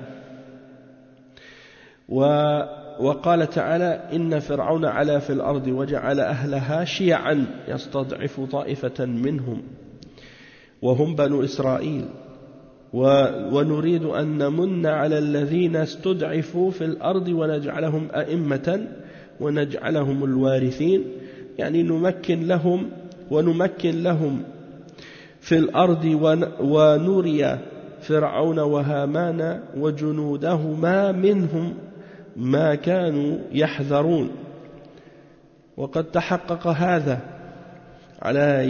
وقال تعالى إن فرعون علا في الأرض وجعل أهلها شيعا يستضعف طائفة منهم وهم بنو إسرائيل ونريد أن نمن على الذين استضعفوا في الأرض ونجعلهم أئمة ونجعلهم الوارثين، يعني نمكن لهم في الأرض ونري فرعون وهامان وجنودهما منهم ما كانوا يحذرون، وقد تحقق هذا على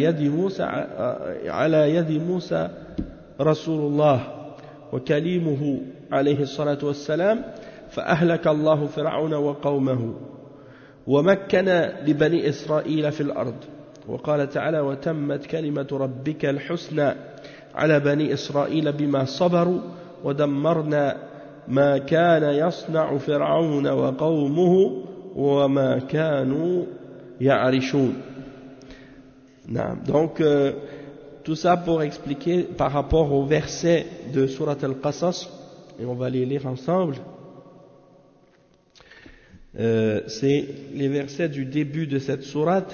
يد موسى رسول الله وكليمه عليه الصلاة والسلام، فأهلك الله فرعون وقومه ومكن لبني إسرائيل في الأرض. وقال تعالى وتمت كلمة ربك الحسنى على بني إسرائيل بما صبروا ودمرنا ما كان يصنع فرعون وقومه وما كانوا يعرشون. Donc tout ça pour expliquer par rapport au verset de Surat Al-Qasas, et on va les lire ensemble. C'est les versets du début de cette sourate.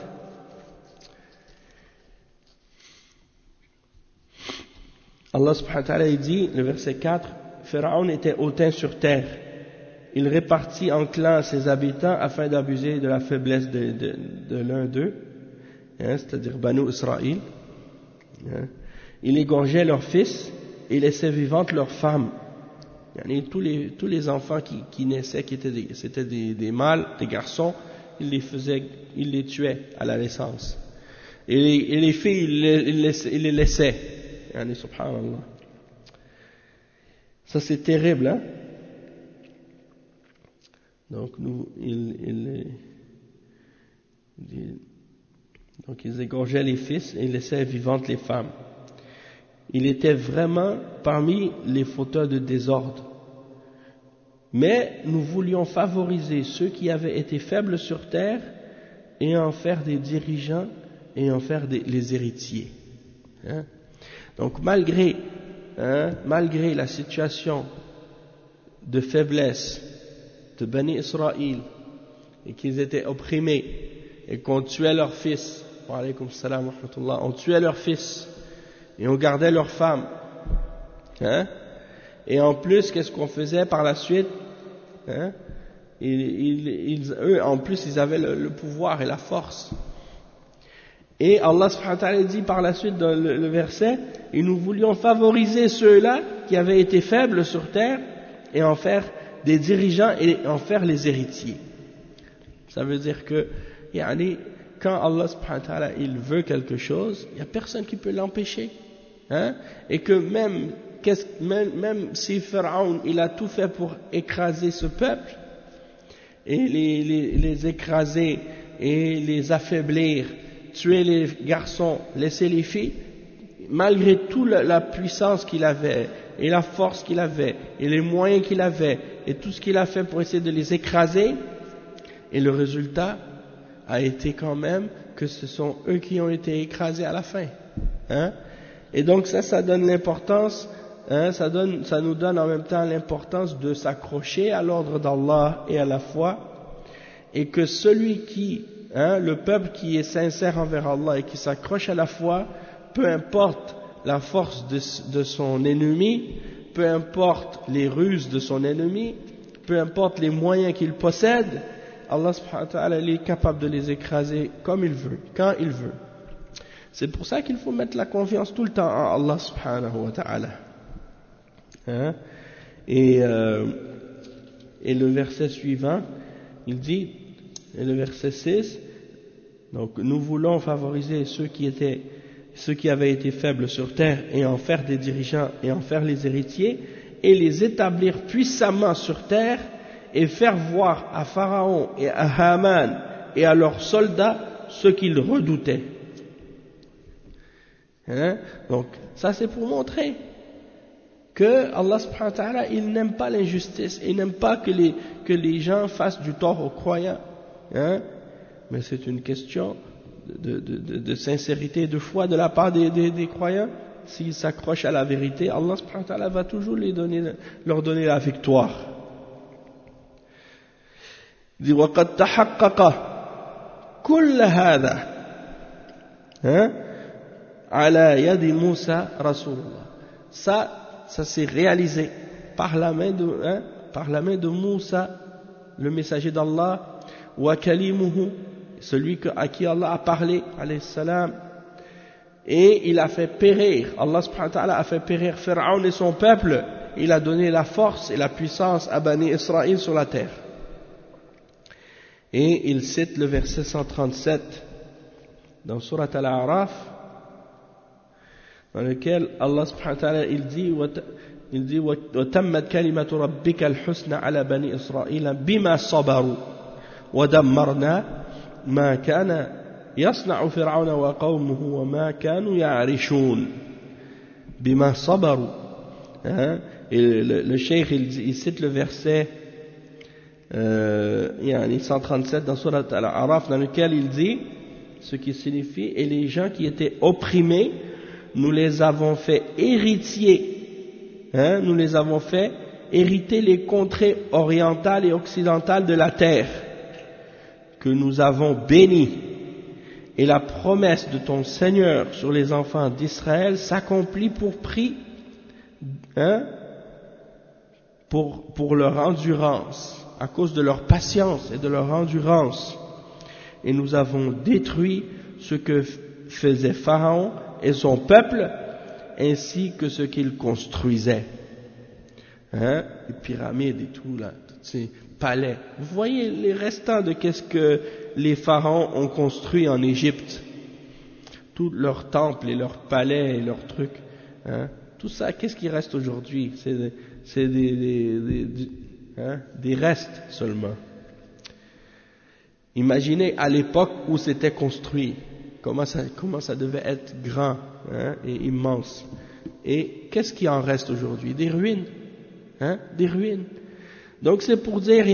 Allah subhanahu wa ta'ala dit, le verset 4, Pharaon était hautain sur terre. Il répartit en clans ses habitants afin d'abuser de la faiblesse de l'un d'eux, hein, c'est-à-dire Banu Israël. Hein. Il égorgeait leurs fils et laissait vivantes leurs femmes. Tous les enfants qui naissaient, c'était des mâles, des garçons, il les tuait à la naissance. Et les filles, il les laissait. Subhanallah. Ça c'est terrible, hein? Donc ils égorgeaient les fils et laissaient vivantes les femmes. Il était vraiment parmi les fauteurs de désordre. Mais nous voulions favoriser ceux qui avaient été faibles sur terre et en faire des dirigeants et en faire les héritiers. Hein? Donc malgré la situation de faiblesse de Bani Israël et qu'ils étaient opprimés et qu'on tuait leurs fils, wa alaykum salam wa rahmatullah, on tuait leurs fils et on gardait leurs femmes, hein, Et en plus, qu'est-ce qu'on faisait par la suite, hein? Eux, en plus, ils avaient le pouvoir et la force. Et Allah subhanahu wa ta'ala dit par la suite dans le verset, et nous voulions favoriser ceux-là qui avaient été faibles sur terre et en faire des dirigeants et en faire les héritiers. Ça veut dire que, quand Allah subhanahu wa ta'ala il veut quelque chose, il n'y a personne qui peut l'empêcher. Hein? Et que même si Pharaon il a tout fait pour écraser ce peuple, et les écraser et les affaiblir, tuer les garçons, laisser les filles, malgré toute la puissance qu'il avait, et la force qu'il avait, et les moyens qu'il avait, et tout ce qu'il a fait pour essayer de les écraser, et le résultat a été quand même que ce sont eux qui ont été écrasés à la fin. Hein? Et donc ça donne l'importance, hein, ça nous donne en même temps l'importance de s'accrocher à l'ordre d'Allah et à la foi, et que celui qui, le peuple qui est sincère envers Allah et qui s'accroche à la foi, peu importe la force de son ennemi, peu importe les ruses de son ennemi, peu importe les moyens qu'il possède, Allah subhanahu wa ta'ala est capable de les écraser comme il veut, quand il veut. C'est pour ça qu'il faut mettre la confiance tout le temps en Allah subhanahu wa ta'ala. Hein? Et le verset suivant, il dit, et le verset 6, donc nous voulons favoriser ceux qui avaient été faibles sur terre et en faire des dirigeants et en faire les héritiers et les établir puissamment sur terre et faire voir à Pharaon et à Haman et à leurs soldats ce qu'ils redoutaient. Hein? Donc ça c'est pour montrer que Allah subhanahu wa ta'ala il n'aime pas l'injustice, il n'aime pas que les gens fassent du tort aux croyants. Hein? Mais c'est une question de sincérité et de foi de la part des croyants. S'ils s'accrochent à la vérité, Allah subhanahu wa ta'ala va toujours leur donner la victoire. Il dit وَقَدْ تَحَقَّقَ كُلَّ هَذَا عَلَى يَدِ مُوسَى رَسُولُ اللَّهِ. Ça s'est réalisé par la main de Moussa, le messager d'Allah, wa kalimuhu, celui à qui Allah a parlé, alayhi salam, et il a fait périr, Allah subhanahu wa ta'ala a fait périr Pharaon et son peuple, il a donné la force et la puissance à Bani Israël sur la terre. Et il cite le verset 137 dans Surat Al-A'raf, dans lequel Allah subhanahu wa ta'ala il dit وَتَمَّتْ كَلِمَةُ رَبِّكَ الْحُسْنَى عَلَى بَنِي إِسْرَائِيلَ بِمَا صَبَرُوا وَدَمَّرْنَا مَا كَانَ يَصْنَعُ فِرْعَوْنَ وَقَوْمُهُ وَمَا كَانُوا يَعْرِشُونَ بِمَا صَبَرُوا. Et le cheikh il cite le verset 137 dans Surat Al-A'raf, dans lequel il dit ce qui signifie: et les gens qui étaient opprimés, nous les avons fait héritiers, nous les avons fait hériter les contrées orientales et occidentales de la terre que nous avons bénies, et la promesse de ton Seigneur sur les enfants d'Israël s'accomplit pour prix, pour leur endurance, à cause de leur patience et de leur endurance. Et nous avons détruit ce que faisait Pharaon et son peuple, ainsi que ce qu'il construisait. Les pyramides et tout là, tous ces palais. Vous voyez les restants de qu'est-ce que les pharaons ont construit en Égypte. Tous leurs temples et leurs palais et leurs trucs. Tout ça, qu'est-ce qui reste aujourd'hui? C'est des restes seulement. Imaginez à l'époque où c'était construit, comment ça devait être grand et immense. Et qu'est-ce qui en reste aujourd'hui? Des ruines. Des ruines. Donc c'est pour dire,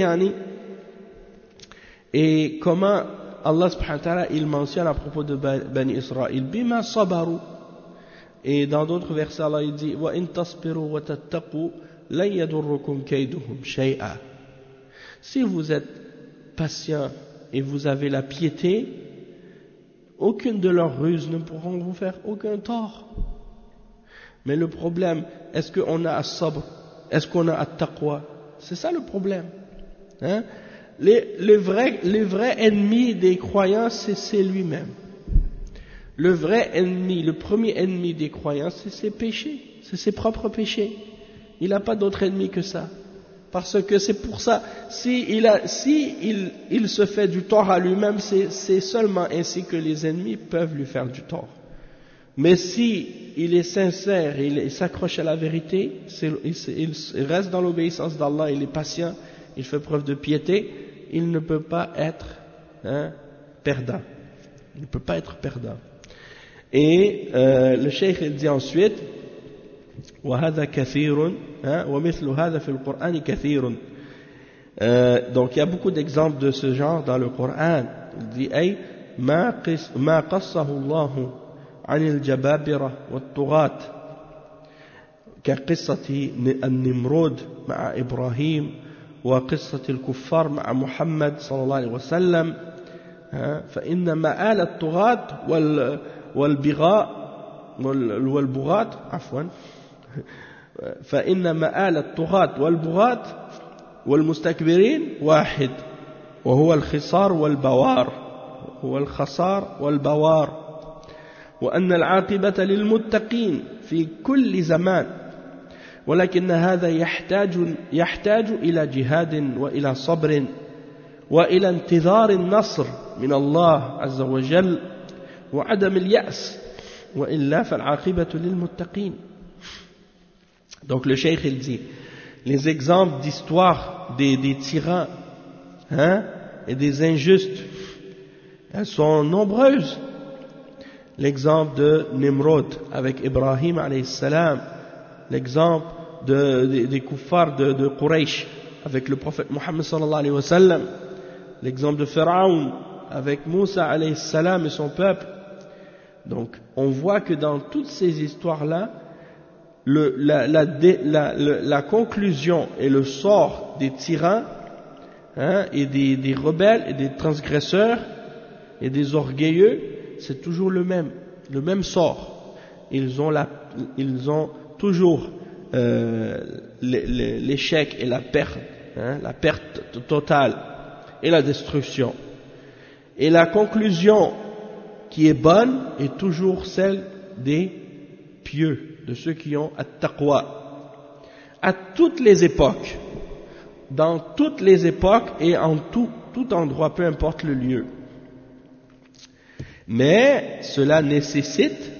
et comment Allah subhanahu wa ta'ala il mentionne à propos de Bani Israël, bima sabaru. Et dans d'autres versets Allah il dit wa in tasbiru wa tattaqu la yadurrukum kayduhum shay'a. Si vous êtes patient et vous avez la piété, aucune de leurs ruses ne pourront vous faire aucun tort. Mais le problème, est-ce qu'on a as-sabr Est-ce qu'on a at-taqwa? C'est ça le problème. Hein? Les vrais ennemis des croyants, c'est lui-même. Le vrai ennemi, le premier ennemi des croyants, c'est ses péchés, c'est ses propres péchés. Il n'a pas d'autre ennemi que ça. Parce que c'est pour ça, il se fait du tort à lui-même, c'est seulement ainsi que les ennemis peuvent lui faire du tort. Mais si il est sincère, il s'accroche à la vérité, il reste dans l'obéissance d'Allah, il est patient, il fait preuve de piété, il ne peut pas être perdant. Il ne peut pas être perdant. Et le cheikh il dit ensuite وهذا كثير ومثل هذا في القرآن كثير. Donc il y a beaucoup d'exemples de ce genre dans le Coran. Il dit أي ما قصه الله عن الجبابرة والطغاة كقصة النمرود مع إبراهيم وقصة الكفار مع محمد صلى الله عليه وسلم فإن مآل الطغاة والبغاة عفوا فإن مآل الطغاة والبغاة والمستكبرين واحد وهو الخسار والبوار وأن العاقبة للمتقين في كل زمان ولكن هذا يحتاج إلى جهاد وإلى صبر وإلى انتظار النصر من الله عز وجل وعدم اليأس وإلا فالعاقبة للمتقين. Donc le cheikh il dit les exemples d'histoire des tyrans et des injustes, elles sont nombreuses. L'exemple de Nimrod avec Ibrahim alayhi salam, l'exemple des kuffars de Quraysh avec le prophète Muhammad sallallahu alayhi wa sallam, l'exemple de Pharaon avec Moussa alayhi salam et son peuple. Donc on voit que dans toutes ces histoires-là, la conclusion et le sort des tyrans et des rebelles et des transgresseurs et des orgueilleux, c'est toujours le même sort. Ils ont toujours l'échec et la perte totale et la destruction. Et la conclusion qui est bonne est toujours celle des pieux, de ceux qui ont at-taqwa. À toutes les époques, dans toutes les époques et en tout endroit, peu importe le lieu. Mais cela nécessite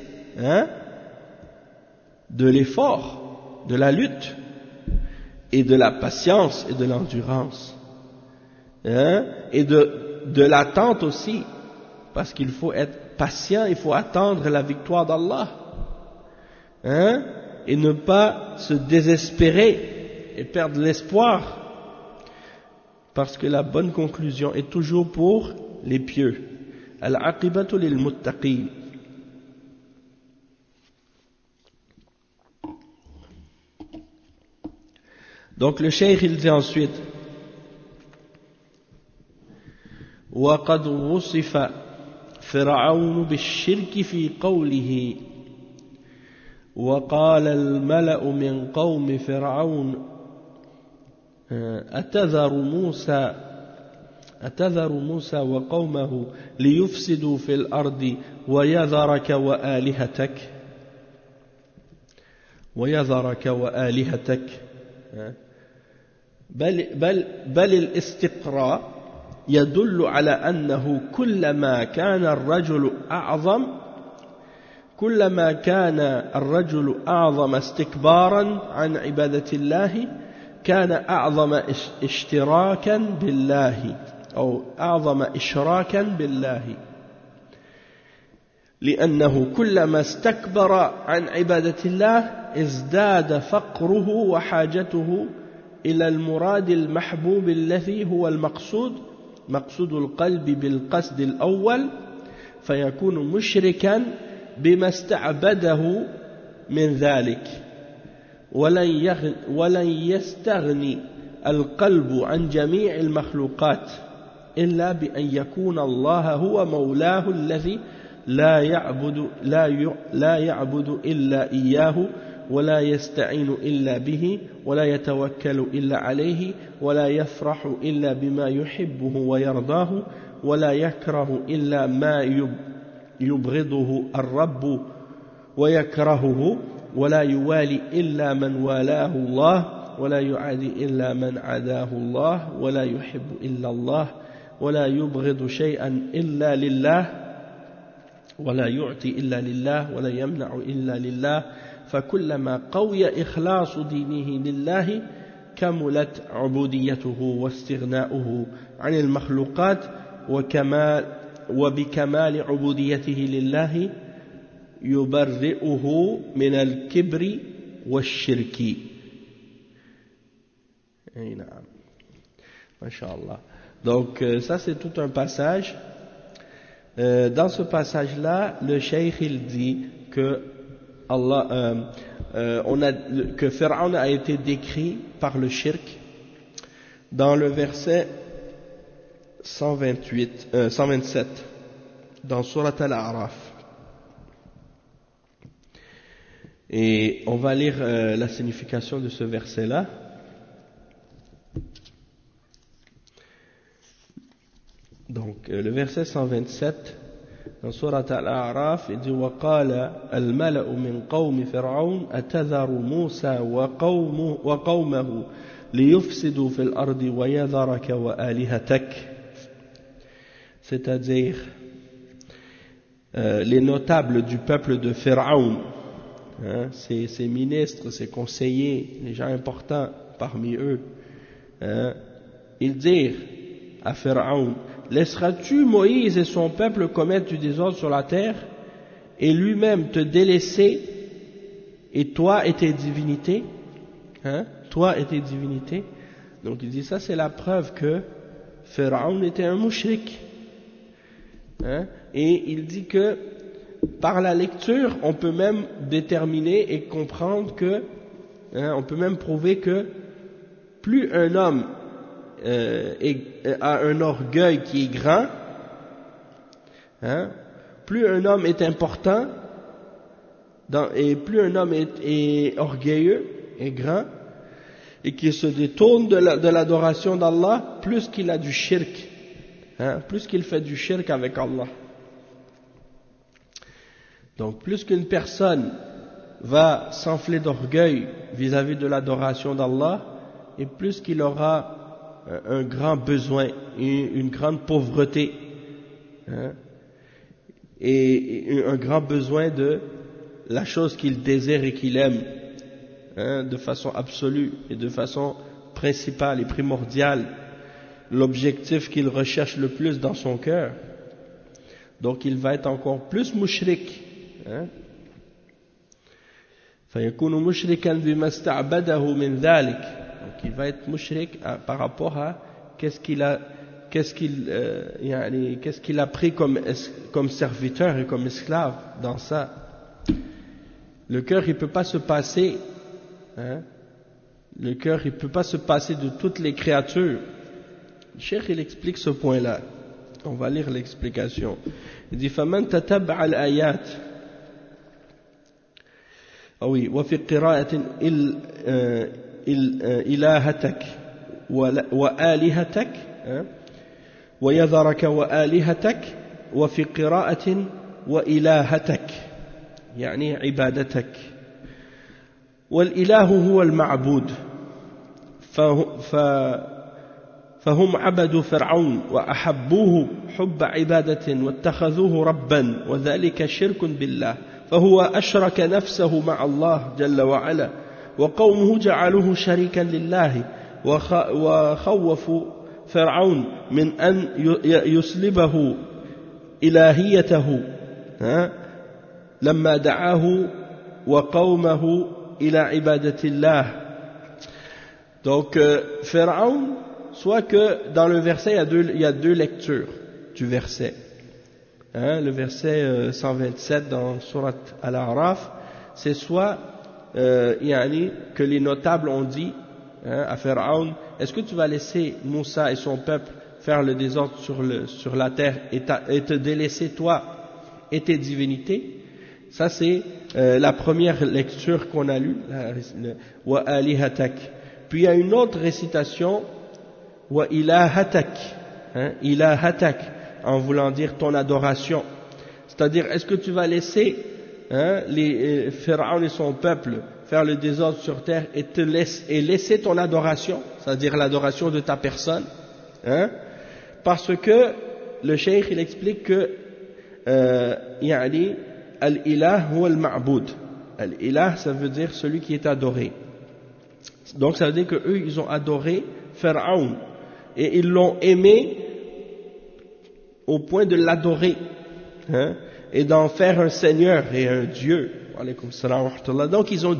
de l'effort, de la lutte et de la patience et de l'endurance et de l'attente aussi, parce qu'il faut être patient, il faut attendre la victoire d'Allah et ne pas se désespérer et perdre l'espoir, parce que la bonne conclusion est toujours pour les pieux. Al-aqibatu lil-muttaqin. Donc le cheikh il dit ensuite وقد وصف فرعون بالشرك في قوله وقال الملأ من قوم فرعون أتذر موسى وقومه ليفسدوا في الأرض ويذرك وآلهتك بل الإستقراء يدل على أنه كلما كان الرجل أعظم استكبارا عن عبادة الله كان أعظم اشتراكا بالله أو أعظم إشراكا بالله لأنه كلما استكبر عن عبادة الله ازداد فقره وحاجته إلى المراد المحبوب الذي هو مقصود القلب بالقصد الأول فيكون مشركا بما استعبده من ذلك ولن يستغني القلب عن جميع المخلوقات إلا بأن يكون الله هو مولاه الذي لا يعبد إلا إياه ولا يستعين إلا به ولا يتوكل إلا عليه ولا يفرح إلا بما يحبه ويرضاه ولا يكره إلا ما يبغضه الرب ويكرهه ولا يوالي إلا من والاه الله ولا يعادي إلا من عاداه الله ولا يحب إلا الله ولا يبغض شيئا إلا لله ولا يعطي إلا لله ولا يمنع إلا لله فكلما قوي إخلاص دينه لله كملت عبوديته واستغناؤه عن المخلوقات وبكمال عبوديته لله يبرئه من الكبر والشرك. Et naam. Masha'Allah. Donc ça c'est tout un passage. Dans ce passage-là, le cheikh il dit que que Pharaon a été décrit par le shirk dans le verset 127 dans Surat Al-A'raf. Et on va lire la signification de ce verset-là. Donc le verset 127 dans Surat Al-A'raf, il dit وَقَالَ الْمَلَأُ مِنْ قَوْمِ فِرْعَوْنَ أَتَذَرُ مُوسَى وَقَوْمَهُ لِيُفْسِدُوا فِي الْأَرْضِ وَيَذَرَكَ وَآلِهَتَكَ. C'est-à-dire les notables du peuple de Pharaon, ses ministres, ses conseillers, les gens importants parmi eux, ils dirent à Pharaon: laisseras-tu Moïse et son peuple commettre du désordre sur la terre et lui-même te délaisser, et toi et tes divinités, toi et tes divinités? Donc il dit ça, c'est la preuve que Pharaon était un mouchrik. Et il dit que par la lecture on peut même déterminer et comprendre que on peut même prouver que plus un homme a un orgueil qui est grand, plus un homme est important, et plus un homme est orgueilleux et grand, et qu'il se détourne de l'adoration d'Allah, plus qu'il a du shirk, plus qu'il fait du shirk avec Allah. Donc plus qu'une personne va s'enfler d'orgueil vis-à-vis de l'adoration d'Allah, et plus qu'il aura un grand besoin, une grande pauvreté, et un grand besoin de la chose qu'il désire et qu'il aime, de façon absolue et de façon principale et primordiale, l'objectif qu'il recherche le plus dans son cœur. Donc il va être encore plus mushrik. فَيَكُونُ مُشْرِكًا بِمَا اسْتَعْبَدَهُ مِنْ ذَلِكَ. Donc il va être mushrik par rapport à qu'est-ce qu'il a pris comme serviteur et comme esclave dans ça. Le cœur il peut pas se passer, le cœur il peut pas se passer de toutes les créatures. Le cheikh il explique ce point-là. On va lire l'explication. Il dit فَمَنْ تَتَبَّعَ الْآيَاتِ. Ah oui, وفي قراءة إلهتك وآلهتك ويذرك وآلهتك وفي قراءة وإلهتك يعني عبادتك. والإله هو المعبود، فهم عبدوا فرعون وأحبوه حب عبادة واتخذوه ربا، وذلك شرك بالله، فهو أشرك نفسه مع الله جل وعلا، وقومه جعلوه شريكا لله، وخوفوا فرعون من أن يسلبه إلهيته لما دعاه وقومه إلى عبادة الله. Donc Pharaon, soit que dans le verset il y a deux lectures du verset. Le verset 127 dans Surat Al-A'raf, c'est soit que les notables ont dit à Pharaon: est-ce que tu vas laisser Moussa et son peuple faire le désordre sur la terre et te délaisser toi et tes divinités? Ça c'est la première lecture qu'on a lue, wa alihatak. Puis il y a une autre récitation, wa ilahatak, ilahatak, en voulant dire ton adoration. C'est-à-dire, est-ce que tu vas laisser les Pharaon et son peuple faire le désordre sur terre et laisser ton adoration, c'est-à-dire l'adoration de ta personne, parce que le cheikh il explique que al-ilah huwa al-ma'boud. Al-ilah, ça veut dire celui qui est adoré. Donc ça veut dire que eux ils ont adoré Pharaon et ils l'ont aimé au point de l'adorer, et d'en faire un seigneur et un dieu. Alaykoum salam wa rahmatullah. Donc ils ont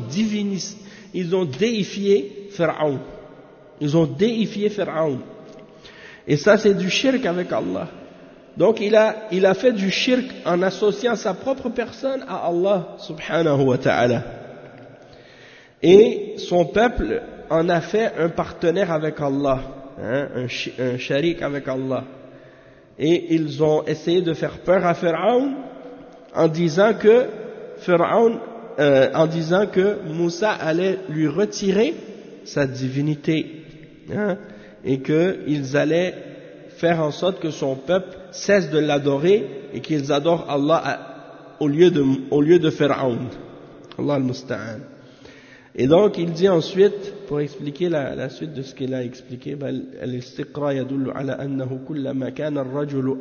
déifié Pharaon. Ils ont déifié Pharaon. Et ça c'est du shirk avec Allah. Donc il a fait du shirk en associant sa propre personne à Allah subhanahu wa ta'ala. Et son peuple en a fait un partenaire avec Allah, un sharik avec Allah. Et ils ont essayé de faire peur à Pharaon en disant que Moussa allait lui retirer sa divinité, et qu'ils allaient faire en sorte que son peuple cesse de l'adorer et qu'ils adorent Allah au lieu de Pharaon. Allah al-Musta'an. Et donc il dit ensuite, pour expliquer la suite de ce qu'il a expliqué, al-istiqra yadullu ala annahu kullama kana ar-rajulu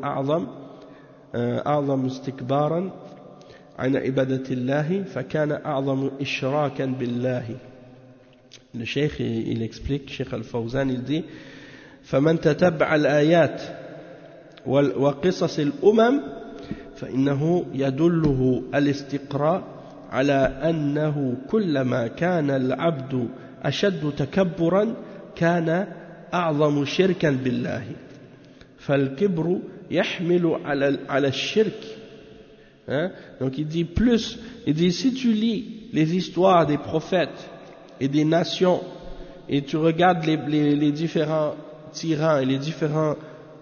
a'zam istikbaran an ibadati Allah fa kana a'zam ishrakan billahi. Le cheikh il explique, Cheikh Al-Fawzan il dit فمن تتبع الآيات وقصص الأمم فإنه يدله الاستقراء على أنه كلما كان العبد أشد تكبرا كان أعظم شركا بالله فالكبر يحمل على الشرك. Donc il dit si tu lis les histoires des prophètes et des nations et tu regardes les différents tyrans et les différents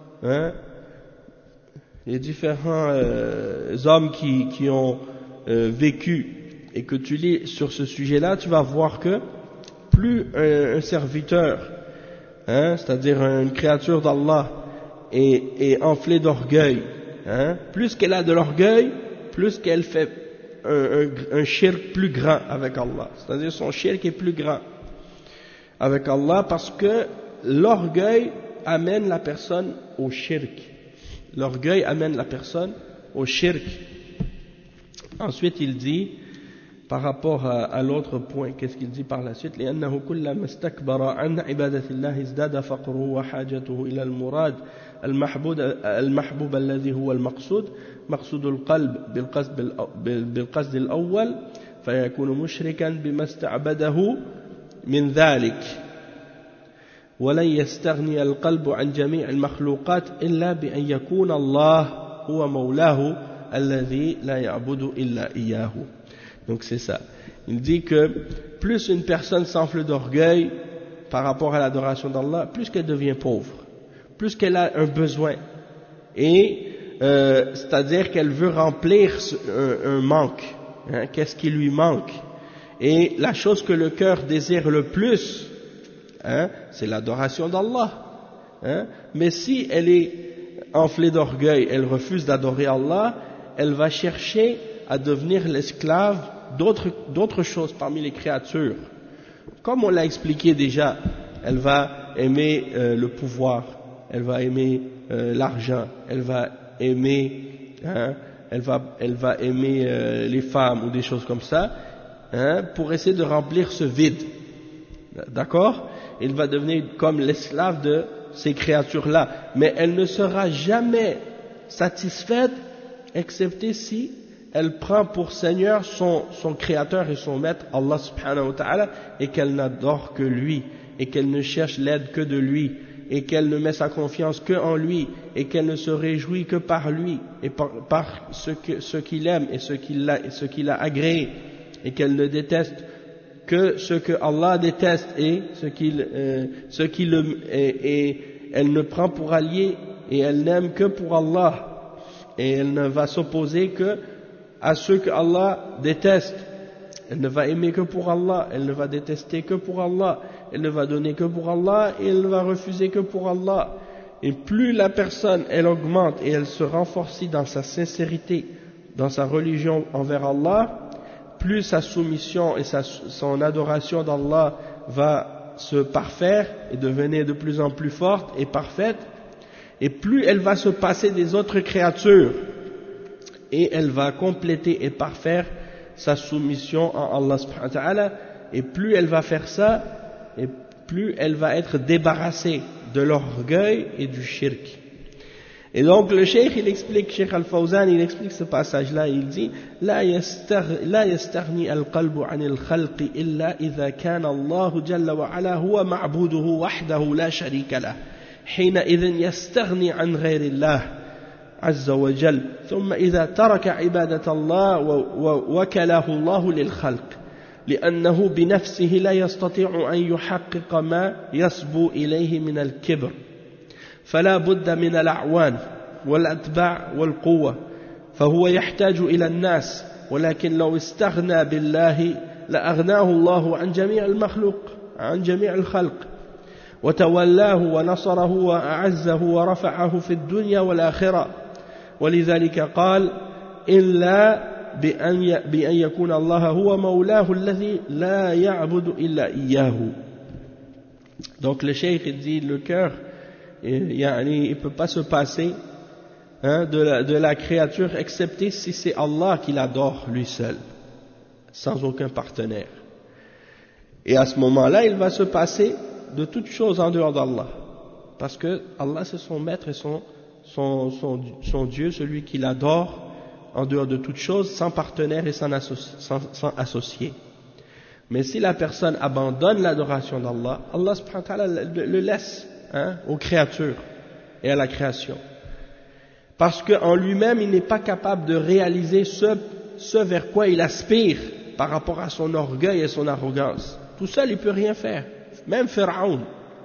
hommes qui ont vécu, et que tu lis sur ce sujet-là, tu vas voir que plus un serviteur, c'est-à-dire une créature d'Allah, est enflée d'orgueil, plus qu'elle a de l'orgueil, plus qu'elle fait un shirk plus grand avec Allah, c'est-à-dire son shirk est plus grand avec Allah, parce que l'orgueil amène la personne au shirk. L'orgueil amène la personne au shirk. Ensuite il dit, par rapport à l'autre point, qu'est-ce qu'il dit par la suite? لأنه كلما استكبر عن عبادة الله ازداد فقره وحاجته إلى المراد المحبوب الذي هو المقصود مقصود القلب بالقصد الأول فيكون مشركا بما استعبده من ذلك ولن يستغني القلب عن جميع المخلوقات إلا بأن يكون الله هو مولاه الذي لا يعبد إلا إياه. Donc c'est ça. Il dit que plus une personne s'enfle d'orgueil par rapport à l'adoration d'Allah, plus qu'elle devient pauvre, plus qu'elle a un besoin, et c'est-à-dire qu'elle veut remplir un manque, qu'est-ce qui lui manque, et la chose que le cœur désire le plus, c'est l'adoration d'Allah, mais si elle est enflée d'orgueil, elle refuse d'adorer Allah, elle va chercher à devenir l'esclave d'autres choses parmi les créatures. Comme on l'a expliqué déjà, elle va aimer le pouvoir, elle va aimer l'argent, elle va aimer les femmes ou des choses comme ça, pour essayer de remplir ce vide. D'accord? Elle va devenir comme l'esclave de ces créatures-là, mais elle ne sera jamais satisfaite excepté si elle prend pour Seigneur son Créateur et son Maître, Allah subhanahu wa ta'ala, et qu'elle n'adore que lui, et qu'elle ne cherche l'aide que de lui, et qu'elle ne met sa confiance que en lui, et qu'elle ne se réjouit que par lui, et par ce qu'il aime et ce qu'il a agréé, et qu'elle ne déteste que ce que Allah déteste et et elle ne prend pour allié et elle n'aime que pour Allah, et elle ne va s'opposer que à ceux que Allah déteste. Elle ne va aimer que pour Allah, elle ne va détester que pour Allah, elle ne va donner que pour Allah et elle ne va refuser que pour Allah. Et plus la personne, elle augmente et elle se renforce dans sa sincérité, dans sa religion envers Allah, plus sa soumission et son adoration d'Allah va se parfaire et devenir de plus en plus forte et parfaite, et plus elle va se passer des autres créatures et elle va compléter et parfaire sa soumission en Allah subhanahu wa ta'ala, et plus elle va faire ça, et plus elle va être débarrassée de l'orgueil et du shirk. Et donc le cheikh, il explique, Cheikh Al-Fawzan, il explique ce passage-là, il dit لا يستغني القلب عن الخلق إلا إذا كان الله جل وعلا هو معبوده وحده لا شريك له حينئذ يستغني عن غير الله عز وجل ثم إذا ترك عبادة الله وكله الله للخلق لأنه بنفسه لا يستطيع أن يحقق ما يسبو إليه من الكبر فلا بد من الأعوان والأتباع والقوة فهو يحتاج إلى الناس ولكن لو استغنى بالله لأغناه الله عن جميع المخلوق عن جميع الخلق وتولاه ونصره وأعزه ورفعه في الدنيا والآخرة ولذلك قال إلا بأن يكون الله هو مولاه الذي لا يعبد إلا إياه. Donc le cheikh dit le cœur il ne peut pas se passer de la créature excepté si c'est Allah qui l'adore lui seul sans aucun partenaire, et à ce moment-là il va se passer de toutes choses en dehors d'Allah, parce que Allah c'est son maître et son Dieu, celui qui l'adore en dehors de toutes choses, sans partenaire et sans associé. Mais si la personne abandonne l'adoration d'Allah, Allah subhanahu wa ta'ala le laisse aux créatures et à la création, parce qu'en lui-même il n'est pas capable de réaliser ce vers quoi il aspire par rapport à son orgueil et son arrogance. Tout seul il peut rien faire. Même Pharaon,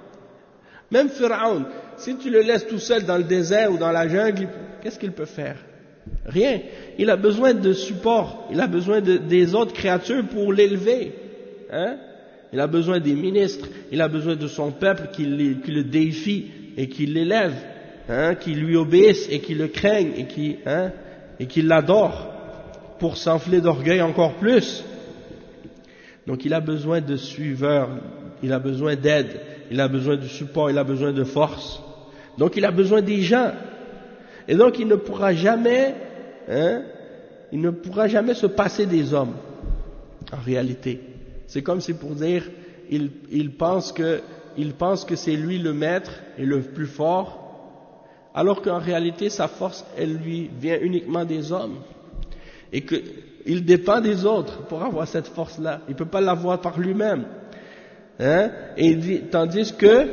si tu le laisses tout seul dans le désert ou dans la jungle, qu'est-ce qu'il peut faire? Rien. Il a besoin de support, il a besoin des autres créatures pour l'élever. Il a besoin des ministres, il a besoin de son peuple qui le déifie et qui l'élève, qui lui obéissent et qui le craignent et qui l'adorent pour s'enfler d'orgueil encore plus. Donc il a besoin de suiveurs, il a besoin d'aide, il a besoin de support, il a besoin de force. Donc il a besoin des gens. Et donc il ne pourra jamais se passer des hommes, en réalité. C'est comme si pour dire, il pense que c'est lui le maître et le plus fort, alors qu'en réalité sa force, elle lui vient uniquement des hommes. Et qu'il dépend des autres pour avoir cette force-là. Il ne peut pas l'avoir par lui-même. Et il dit, tandis que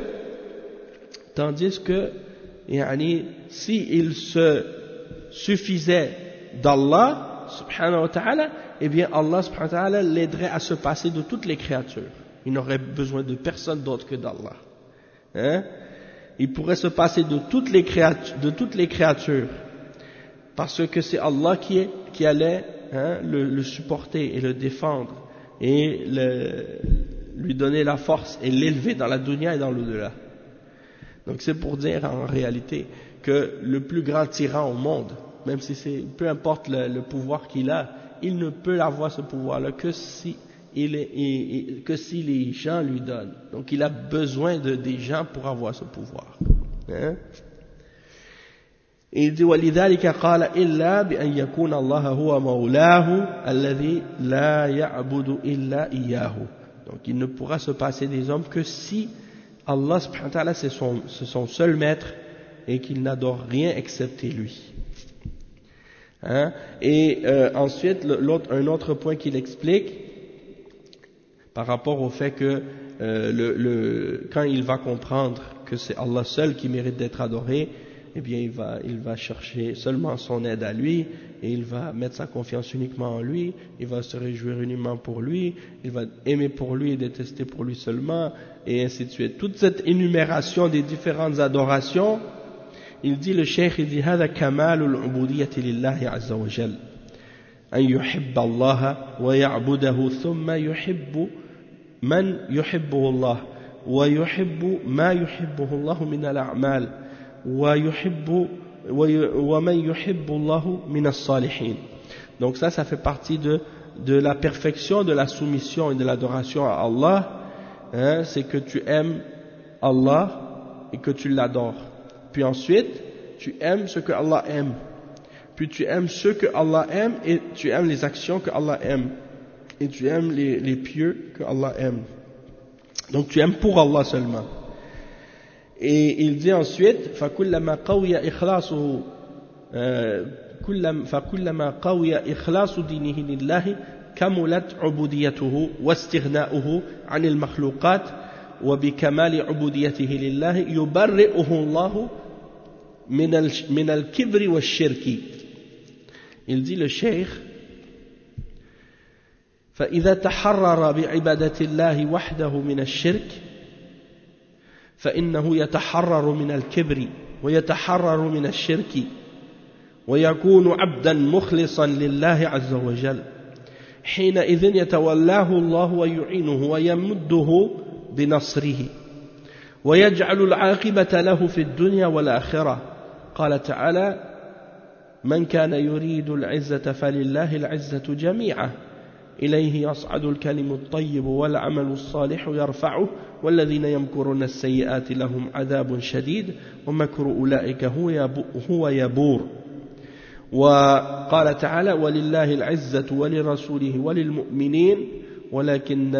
si il se suffisait d'Allah subhanahu wa ta'ala, eh bien Allah subhanahu wa ta'ala l'aiderait à se passer de toutes les créatures. Il n'aurait besoin de personne d'autre que d'Allah. Il pourrait se passer de toutes les créatures, parce que c'est Allah qui allait le supporter et le défendre et lui donner la force et l'élever dans la dunya et dans l'au-delà. Donc c'est pour dire en réalité que le plus grand tyran au monde, même si peu importe le pouvoir qu'il a, il ne peut avoir ce pouvoir-là que si les gens lui donnent. Donc il a besoin des gens pour avoir ce pouvoir. Et il dit وَلِذَلِكَ قَالَ إِلَّا بِأَنْ يَكُونَ اللَّهَ هُوَ مَوْلَاهُ الَّذِي لَا يَعْبُدُ إِلَّا إِيَّاهُ. Donc il ne pourra se passer des hommes que si Allah subhanahu wa ta'ala c'est son seul maître et qu'il n'adore rien excepté lui. Et ensuite un autre point qu'il explique par rapport au fait que quand il va comprendre que c'est Allah seul qui mérite d'être adoré, eh bien il va chercher seulement son aide à lui, et il va mettre sa confiance uniquement en lui, il va se réjouir uniquement pour lui, il va aimer pour lui et détester pour lui seulement, et ainsi de suite. Toute cette énumération des différentes adorations, il dit, le cheikh, il dit هذا كمال العبودية لله عز وجل. أن يحب الله ويعبده ثم يحب من يحبه الله ويحب ما يحبه الله من الأعمال ومن يحب الله من الصالحين. Donc ça fait partie de la perfection de la soumission et de l'adoration à Allah, hein, c'est que tu aimes Allah et que tu l'adores. Puis ensuite, tu aimes ce que Allah aime. Puis tu aimes ce que Allah aime et tu aimes les actions que Allah aime. Et tu aimes les pieux que Allah aime. Donc tu aimes pour Allah seulement. Et il dit ensuite, فَكُلَّمَا قَوِيَ إِخْلَاصُ دِينِهِ لِلَّهِ كَمُلَتْ عُبُودِيَتُهُ وَاسْتِغْنَاؤُهُ عَنِ الْمَخْلُوقَاتِ وَبِكَمَالِ عُبُودِيَتِهِ لِلَّهِ يُبَرِّئُهُ اللَّهُ من الكبر والشرك. Il dit le cheikh, فإذا تحرر بعبادة الله وحده من الشرك فإنه يتحرر من الكبر ويتحرر من الشرك ويكون عبدا مخلصا لله عز وجل. حينئذ يتولاه الله ويعينه ويمده بنصره ويجعل العاقبة له في الدنيا والآخرة. قال تعالى من كان يريد العزة فلله العزة جميعا إليه يصعد الكلم الطيب والعمل الصالح يرفعه والذين يمكرون السيئات لهم عذاب شديد ومكر أولئك هو يبور. وقال تعالى ولله العزة ولرسوله وللمؤمنين ولكن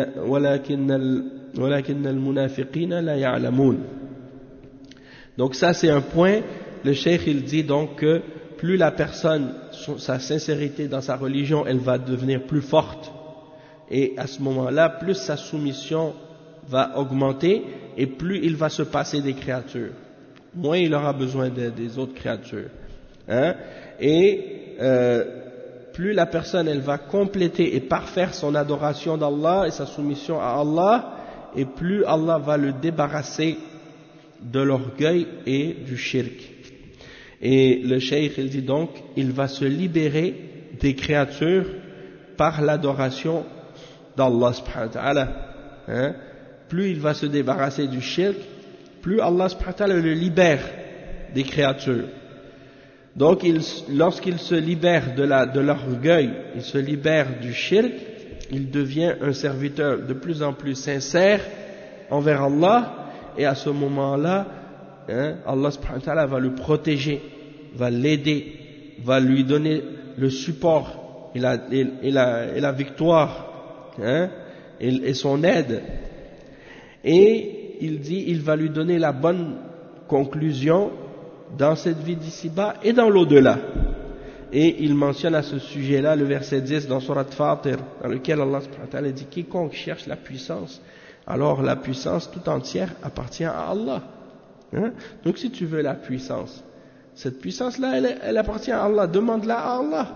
المنافقين لا يعلمون. Donc ça c'est un point. Le cheikh il dit donc que plus la personne, sa sincérité dans sa religion, elle va devenir plus forte, et à ce moment-là, plus sa soumission va augmenter, et plus il va se passer des créatures, moins il aura besoin des autres créatures, hein? Et plus la personne, elle va compléter et parfaire son adoration d'Allah et sa soumission à Allah, et plus Allah va le débarrasser de l'orgueil et du shirk. Et le cheikh il dit donc, il va se libérer des créatures par l'adoration d'Allah subhanahu wa ta'ala, hein? Plus il va se débarrasser du shirk, plus Allah subhanahu wa ta'ala le libère des créatures. Donc lorsqu'il se libère de l'orgueil, il se libère du shirk, il devient un serviteur de plus en plus sincère envers Allah, et à ce moment-là, hein, Allah subhanahu wa ta'ala va le protéger, va l'aider, va lui donner le support et la victoire, hein, et son aide. Et il dit, il va lui donner la bonne conclusion dans cette vie d'ici-bas et dans l'au-delà. Et il mentionne à ce sujet-là le verset 10 dans Surat Fatir, dans lequel Allah subhanahu wa ta'ala dit, quiconque cherche la puissance, alors la puissance tout entière appartient à Allah. Hein? Donc si tu veux la puissance, cette puissance-là, elle appartient à Allah, demande-la à Allah.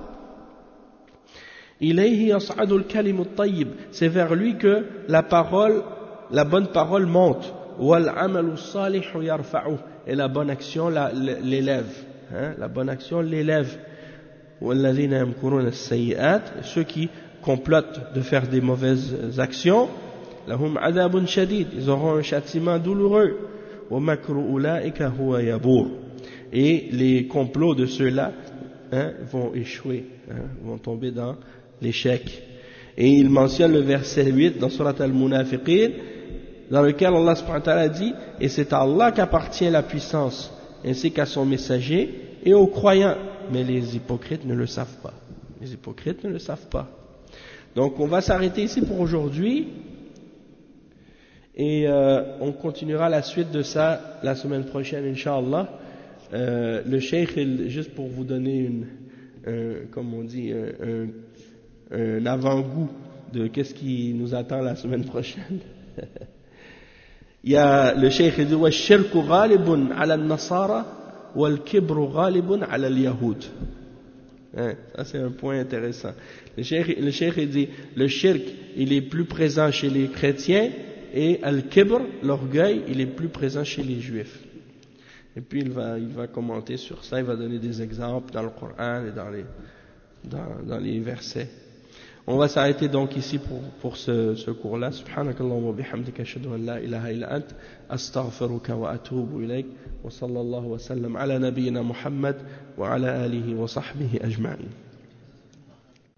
Ilayhi yas'adul kalimut tayyib, c'est vers lui que la bonne parole monte. Wal amalu salihu yarfa'u, et la bonne action l'élève. Hein? La bonne action l'élève. Walladhina yamkuruna as-sayyi'at, ceux qui complotent de faire des mauvaises actions, lahum adabun shadid, ils auront un châtiment douloureux. Wa makru ulaika huwa yabur, et les complots de ceux-là, hein, vont échouer, hein, vont tomber dans l'échec. Et il mentionne le verset 8 dans Surat Al-Munafiqin, dans lequel Allah subhanahu wa ta'ala dit, et c'est à Allah qu'appartient la puissance, ainsi qu'à son messager et aux croyants, mais les hypocrites ne le savent pas. Les hypocrites ne le savent pas. Donc on va s'arrêter ici pour aujourd'hui, et on continuera la suite de ça la semaine prochaine, Inch'Allah. Le cheikh, juste pour vous donner comme on dit, un avant-goût de qu'est-ce qui nous attend la semaine prochaine. Il y a le cheikh dit wa shirku ghalibun ala al-nasara wal kibru ghalibun ala al-yahud. Ça c'est un point intéressant. Le cheikh dit le shirk il est plus présent chez les chrétiens, et al-kibr, l'orgueil, il est plus présent chez les juifs. Et puis il va commenter sur ça, il va donner des exemples dans le Coran et dans les versets. On va s'arrêter donc ici pour ce cours-là. Subhanakallahumma wa bihamdika ashhadu an la ilaha illa ant astaghfiruka wa atubu ilayk wa sallallahu wa sallam ala nabiyyina Muhammad wa ala alihi wa sahbihi ajma'in.